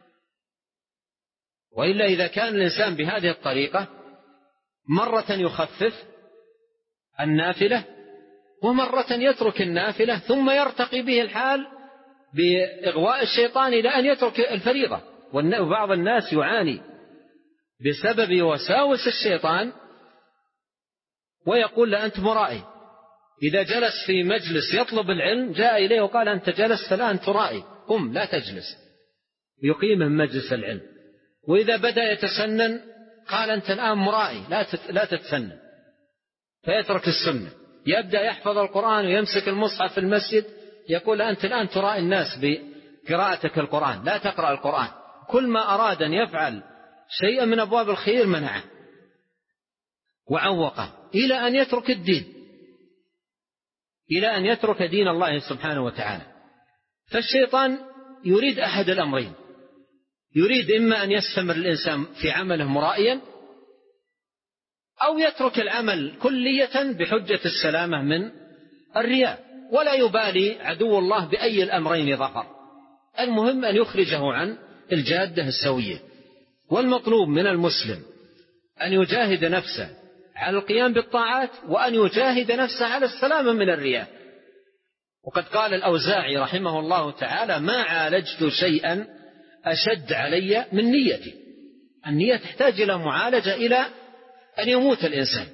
وإلا إذا كان الإنسان بهذه الطريقة مرة يخفف النافلة ومرة يترك النافلة، ثم يرتقي به الحال بإغواء الشيطان إلى أن يترك الفريضة. وبعض الناس يعاني بسبب وساوس الشيطان ويقول لا أنت مرائي. إذا جلس في مجلس يطلب العلم جاء إليه وقال أنت جلست لا أنت رائي، قم لا تجلس، يقيمه من مجلس العلم. وإذا بدأ يتسنن قال أنت الآن مرائي لا تتسنن، فيترك السنة. يبدأ يحفظ القرآن ويمسك المصحف في المسجد يقول أنت الآن ترائي الناس بقراءتك القرآن، لا تقرأ القرآن. كل ما أراد أن يفعل شيئا من أبواب الخير منعه وعوقه إلى أن يترك الدين، إلى أن يترك دين الله سبحانه وتعالى. فالشيطان يريد أحد الأمرين، يريد إما أن يستمر الإنسان في عمله مرائيا، أو يترك العمل كلية بحجة السلامة من الرياء، ولا يبالي عدو الله بأي الأمرين ظهر، المهم أن يخرجه عن الجادة السوية. والمطلوب من المسلم أن يجاهد نفسه على القيام بالطاعات، وأن يجاهد نفسه على السلامة من الرياء. وقد قال الأوزاعي رحمه الله تعالى ما عالجت شيئا أشد علي من نيتي. النية تحتاج إلى معالجة إلى أن يموت الإنسان،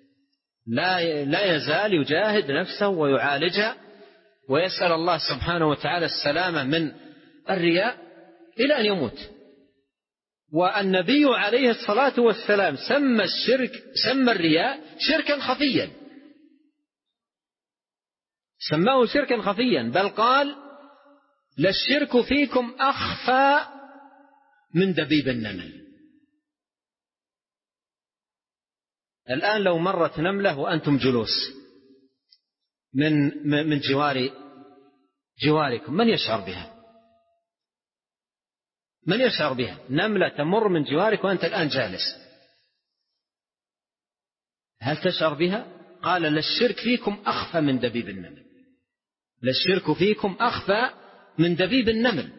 لا يزال يجاهد نفسه ويعالجها ويسأل الله سبحانه وتعالى السلامة من الرياء إلى أن يموت. والنبي عليه الصلاة والسلام سمى الرياء شركا خفيا، سماه شركا خفيا، بل قال للشرك فيكم أخفى من دبيب النمل. الآن لو مرت نملة وأنتم جلوس من جواركم، من يشعر بها؟ من يشعر بها؟ نملة تمر من جوارك وأنت الآن جالس، هل تشعر بها؟ قال للشرك فيكم أخفى من دبيب النمل، للشرك فيكم أخفى من دبيب النمل.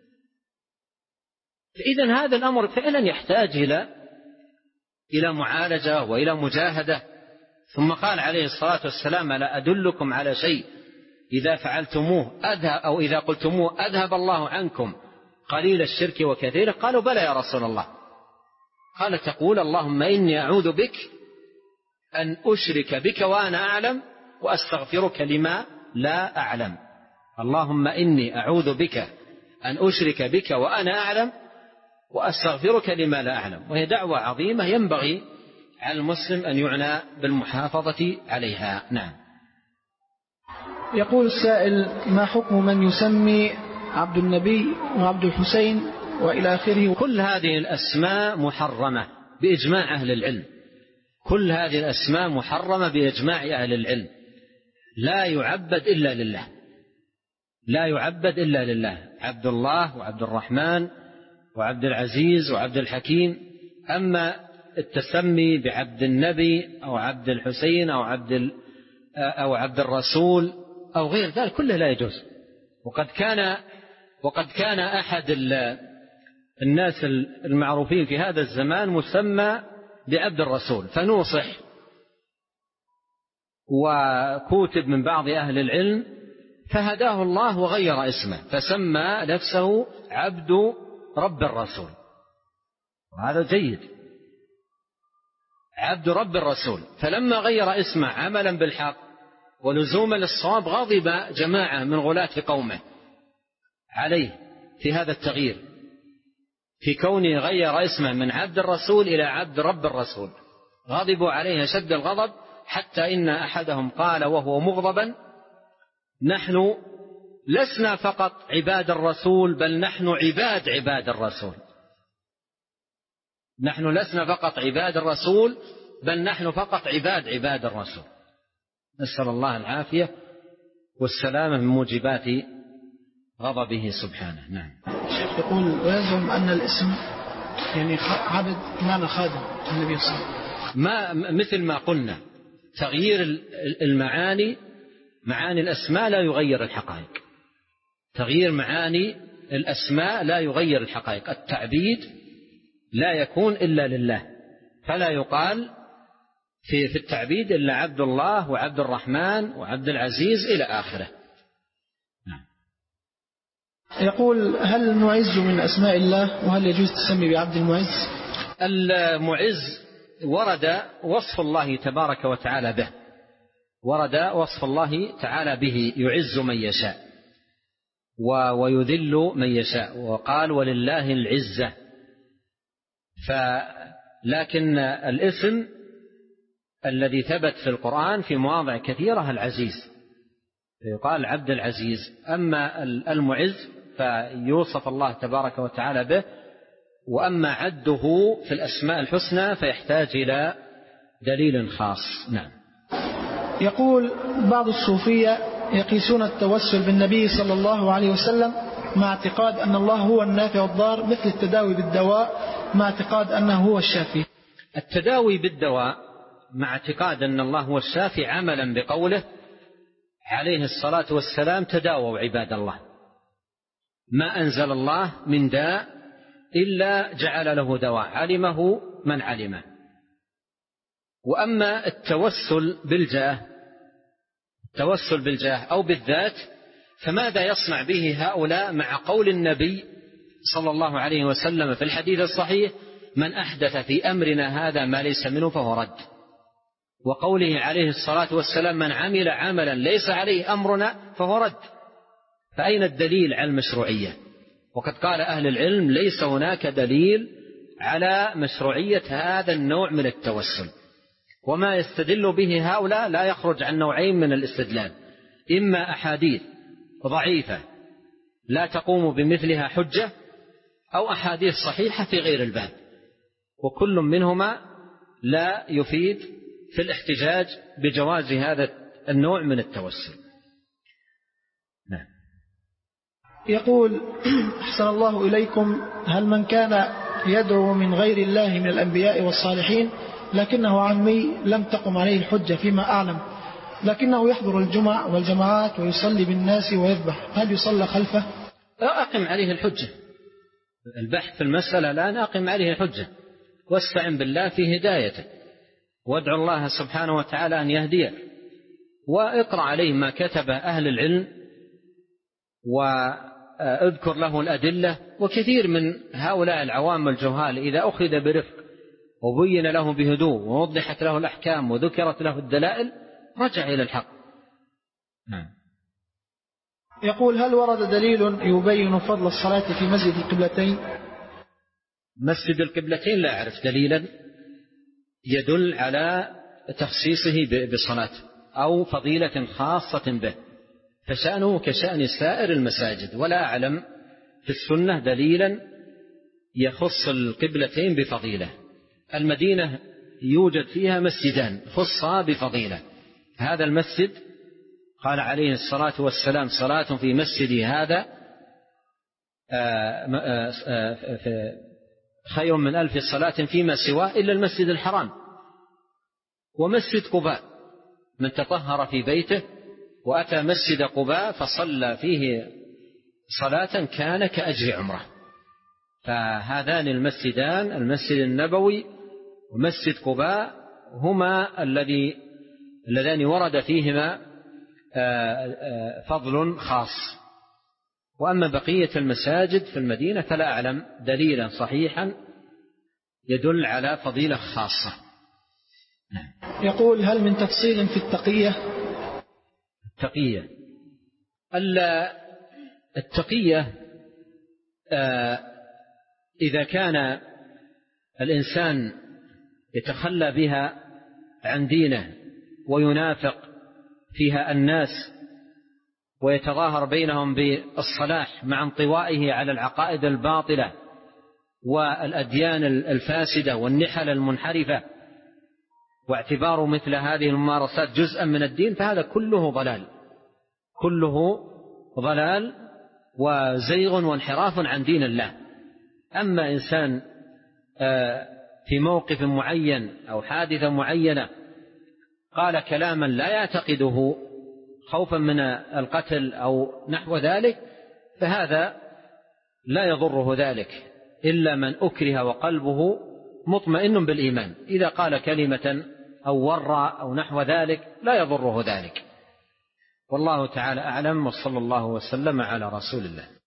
إذن هذا الأمر فعلا يحتاج إلى معالجة وإلى مجاهدة. ثم قال عليه الصلاة والسلام ألا أدلكم على شيء إذا فعلتموه أو إذا قلتموه أذهب الله عنكم قليل الشرك وكثيره؟ قالوا بلى يا رسول الله. قال تقول اللهم إني أعوذ بك أن أشرك بك وأنا أعلم وأستغفرك لما لا أعلم. اللهم إني أعوذ بك أن أشرك بك وأنا أعلم وأستغفرك لما لا أعلم. وهي دعوة عظيمة ينبغي على المسلم أن يعنى بالمحافظة عليها. نعم. يقول السائل ما حكم من يسمي عبد النبي وعبد الحسين وإلى آخره؟ كل هذه الأسماء محرمة بإجماع أهل العلم، كل هذه الأسماء محرمة بإجماع أهل العلم، لا يعبد إلا لله، لا يعبد إلا لله. عبد الله وعبد الرحمن وعبد العزيز وعبد الحكيم. أما التسمي بعبد النبي أو عبد الحسين أو عبد الرسول أو غير ذلك كله لا يجوز. وقد كان أحد الناس المعروفين في هذا الزمان مسمى بعبد الرسول، فنوصح وكتب من بعض أهل العلم فهداه الله وغير اسمه فسمى نفسه عبد رب الرسول، وهذا جيد، عبد رب الرسول. فلما غير اسمه عملا بالحق ولزوما للصواب غضب جماعة من غلاة قومه عليه في هذا التغيير، في كونه غير اسمه من عبد الرسول إلى عبد رب الرسول، غضبوا عليه شد الغضب، حتى إن أحدهم قال وهو مغضبا نحن لسنا فقط عباد الرسول بل نحن عباد الرسول، نحن لسنا فقط عباد الرسول بل نحن فقط عباد الرسول. نسأل الله العافية والسلامة من موجبات غضبه سبحانه. نعم. الشيخ يقول ويزعم أن الاسم يعني عبد معنى خادم النبي صلى الله عليه وسلم. مثل ما قلنا تغيير المعاني، معاني الأسماء لا يغير الحقائق. تغيير معاني الأسماء لا يغير الحقائق. التعبيد لا يكون إلا لله، فلا يقال في التعبيد إلا عبد الله وعبد الرحمن وعبد العزيز إلى آخره. يقول: هل نعز من أسماء الله، وهل يجوز تسمي بعبد المعز؟ المعز ورد وصف الله تبارك وتعالى به، ورد وصف الله تعالى به، يعز من يشاء ويذل من يشاء، وقال: ولله العزة. لكن الاسم الذي ثبت في القرآن في مواضع كثيرة العزيز، يقال عبد العزيز. أما المعز فيوصف الله تبارك وتعالى به، وأما عده في الأسماء الحسنى فيحتاج إلى دليل خاص. نعم. يقول: بعض الصوفية يقيسون التوسل بالنبي صلى الله عليه وسلم مع اعتقاد أن الله هو النافع الضار، مثل التداوي بالدواء مع اعتقاد أنه هو الشافي. التداوي بالدواء مع اعتقاد أن الله هو الشافي عملا بقوله عليه الصلاة والسلام: تداووا عباد الله، ما أنزل الله من داء إلا جعل له دواء علمه من علمه. وأما التوسل بالجاه أو بالذات فماذا يصنع به هؤلاء مع قول النبي صلى الله عليه وسلم في الحديث الصحيح: من أحدث في أمرنا هذا ما ليس منه فهو رد، وقوله عليه الصلاة والسلام: من عمل عملا ليس عليه أمرنا فهو رد. فأين الدليل على المشروعية؟ وقد قال أهل العلم: ليس هناك دليل على مشروعية هذا النوع من التوسل. وما يستدل به هؤلاء لا يخرج عن نوعين من الاستدلال: إما أحاديث ضعيفة لا تقوم بمثلها حجة، أو أحاديث صحيحة في غير الباب، وكل منهما لا يفيد في الاحتجاج بجواز هذا النوع من التوسل. نعم. يقول: أحسن الله إليكم، هل من كان يدعو من غير الله من الأنبياء والصالحين لكنه عمي لم تقم عليه الحجة فيما أعلم، لكنه يحضر الجمع والجماعات ويصلي بالناس ويذبح، هل يصلى خلفه؟ أقم عليه الحجة. البحث في المسألة الآن أقم عليه الحجة، واستعن بالله في هدايته، وادعو الله سبحانه وتعالى أن يهديه، واقرأ عليه ما كتب أهل العلم، واذكر له الأدلة. وكثير من هؤلاء العوام الجهال إذا أخذ برفق وبين له بهدوء ووضحت له الأحكام وذكرت له الدلائل رجع إلى الحق. يقول: هل ورد دليل يبين فضل الصلاة في مسجد القبلتين؟ مسجد القبلتين لا أعرف دليلا يدل على تخصيصه بصلاة أو فضيلة خاصة به، فشأنه كشأن سائر المساجد، ولا أعلم في السنة دليلا يخص القبلتين بفضيلة. المدينة يوجد فيها مسجدان خصا بفضيلة. هذا المسجد قال عليه الصلاة والسلام: صلاة في مسجدي هذا خير من 1000 صلاة فيما سواه إلا المسجد الحرام. ومسجد قباء من تطهر في بيته وأتى مسجد قباء فصلى فيه صلاة كان كأجر عمره. فهذان المسجدان، المسجد النبوي ومسجد قباء، هما اللذان ورد فيهما فضل خاص. وأما بقية المساجد في المدينة فلا أعلم دليلا صحيحا يدل على فضيلة خاصة. يقول: هل من تفصيل في التقية؟ التقية إذا كان الإنسان يتخلى بها عن دينه وينافق فيها الناس ويتظاهر بينهم بالصلاح مع انطوائه على العقائد الباطلة والأديان الفاسدة والنحل المنحرفة، واعتبار مثل هذه الممارسات جزءا من الدين، فهذا كله ضلال وزيغ وانحراف عن دين الله. أما إنسان في موقف معين أو حادثة معينة قال كلاما لا يعتقده خوفا من القتل أو نحو ذلك، فهذا لا يضره ذلك إلا من أكره وقلبه مطمئن بالإيمان. إذا قال كلمة أو ورى أو نحو ذلك لا يضره ذلك. والله تعالى أعلم، وصلى الله وسلم على رسول الله.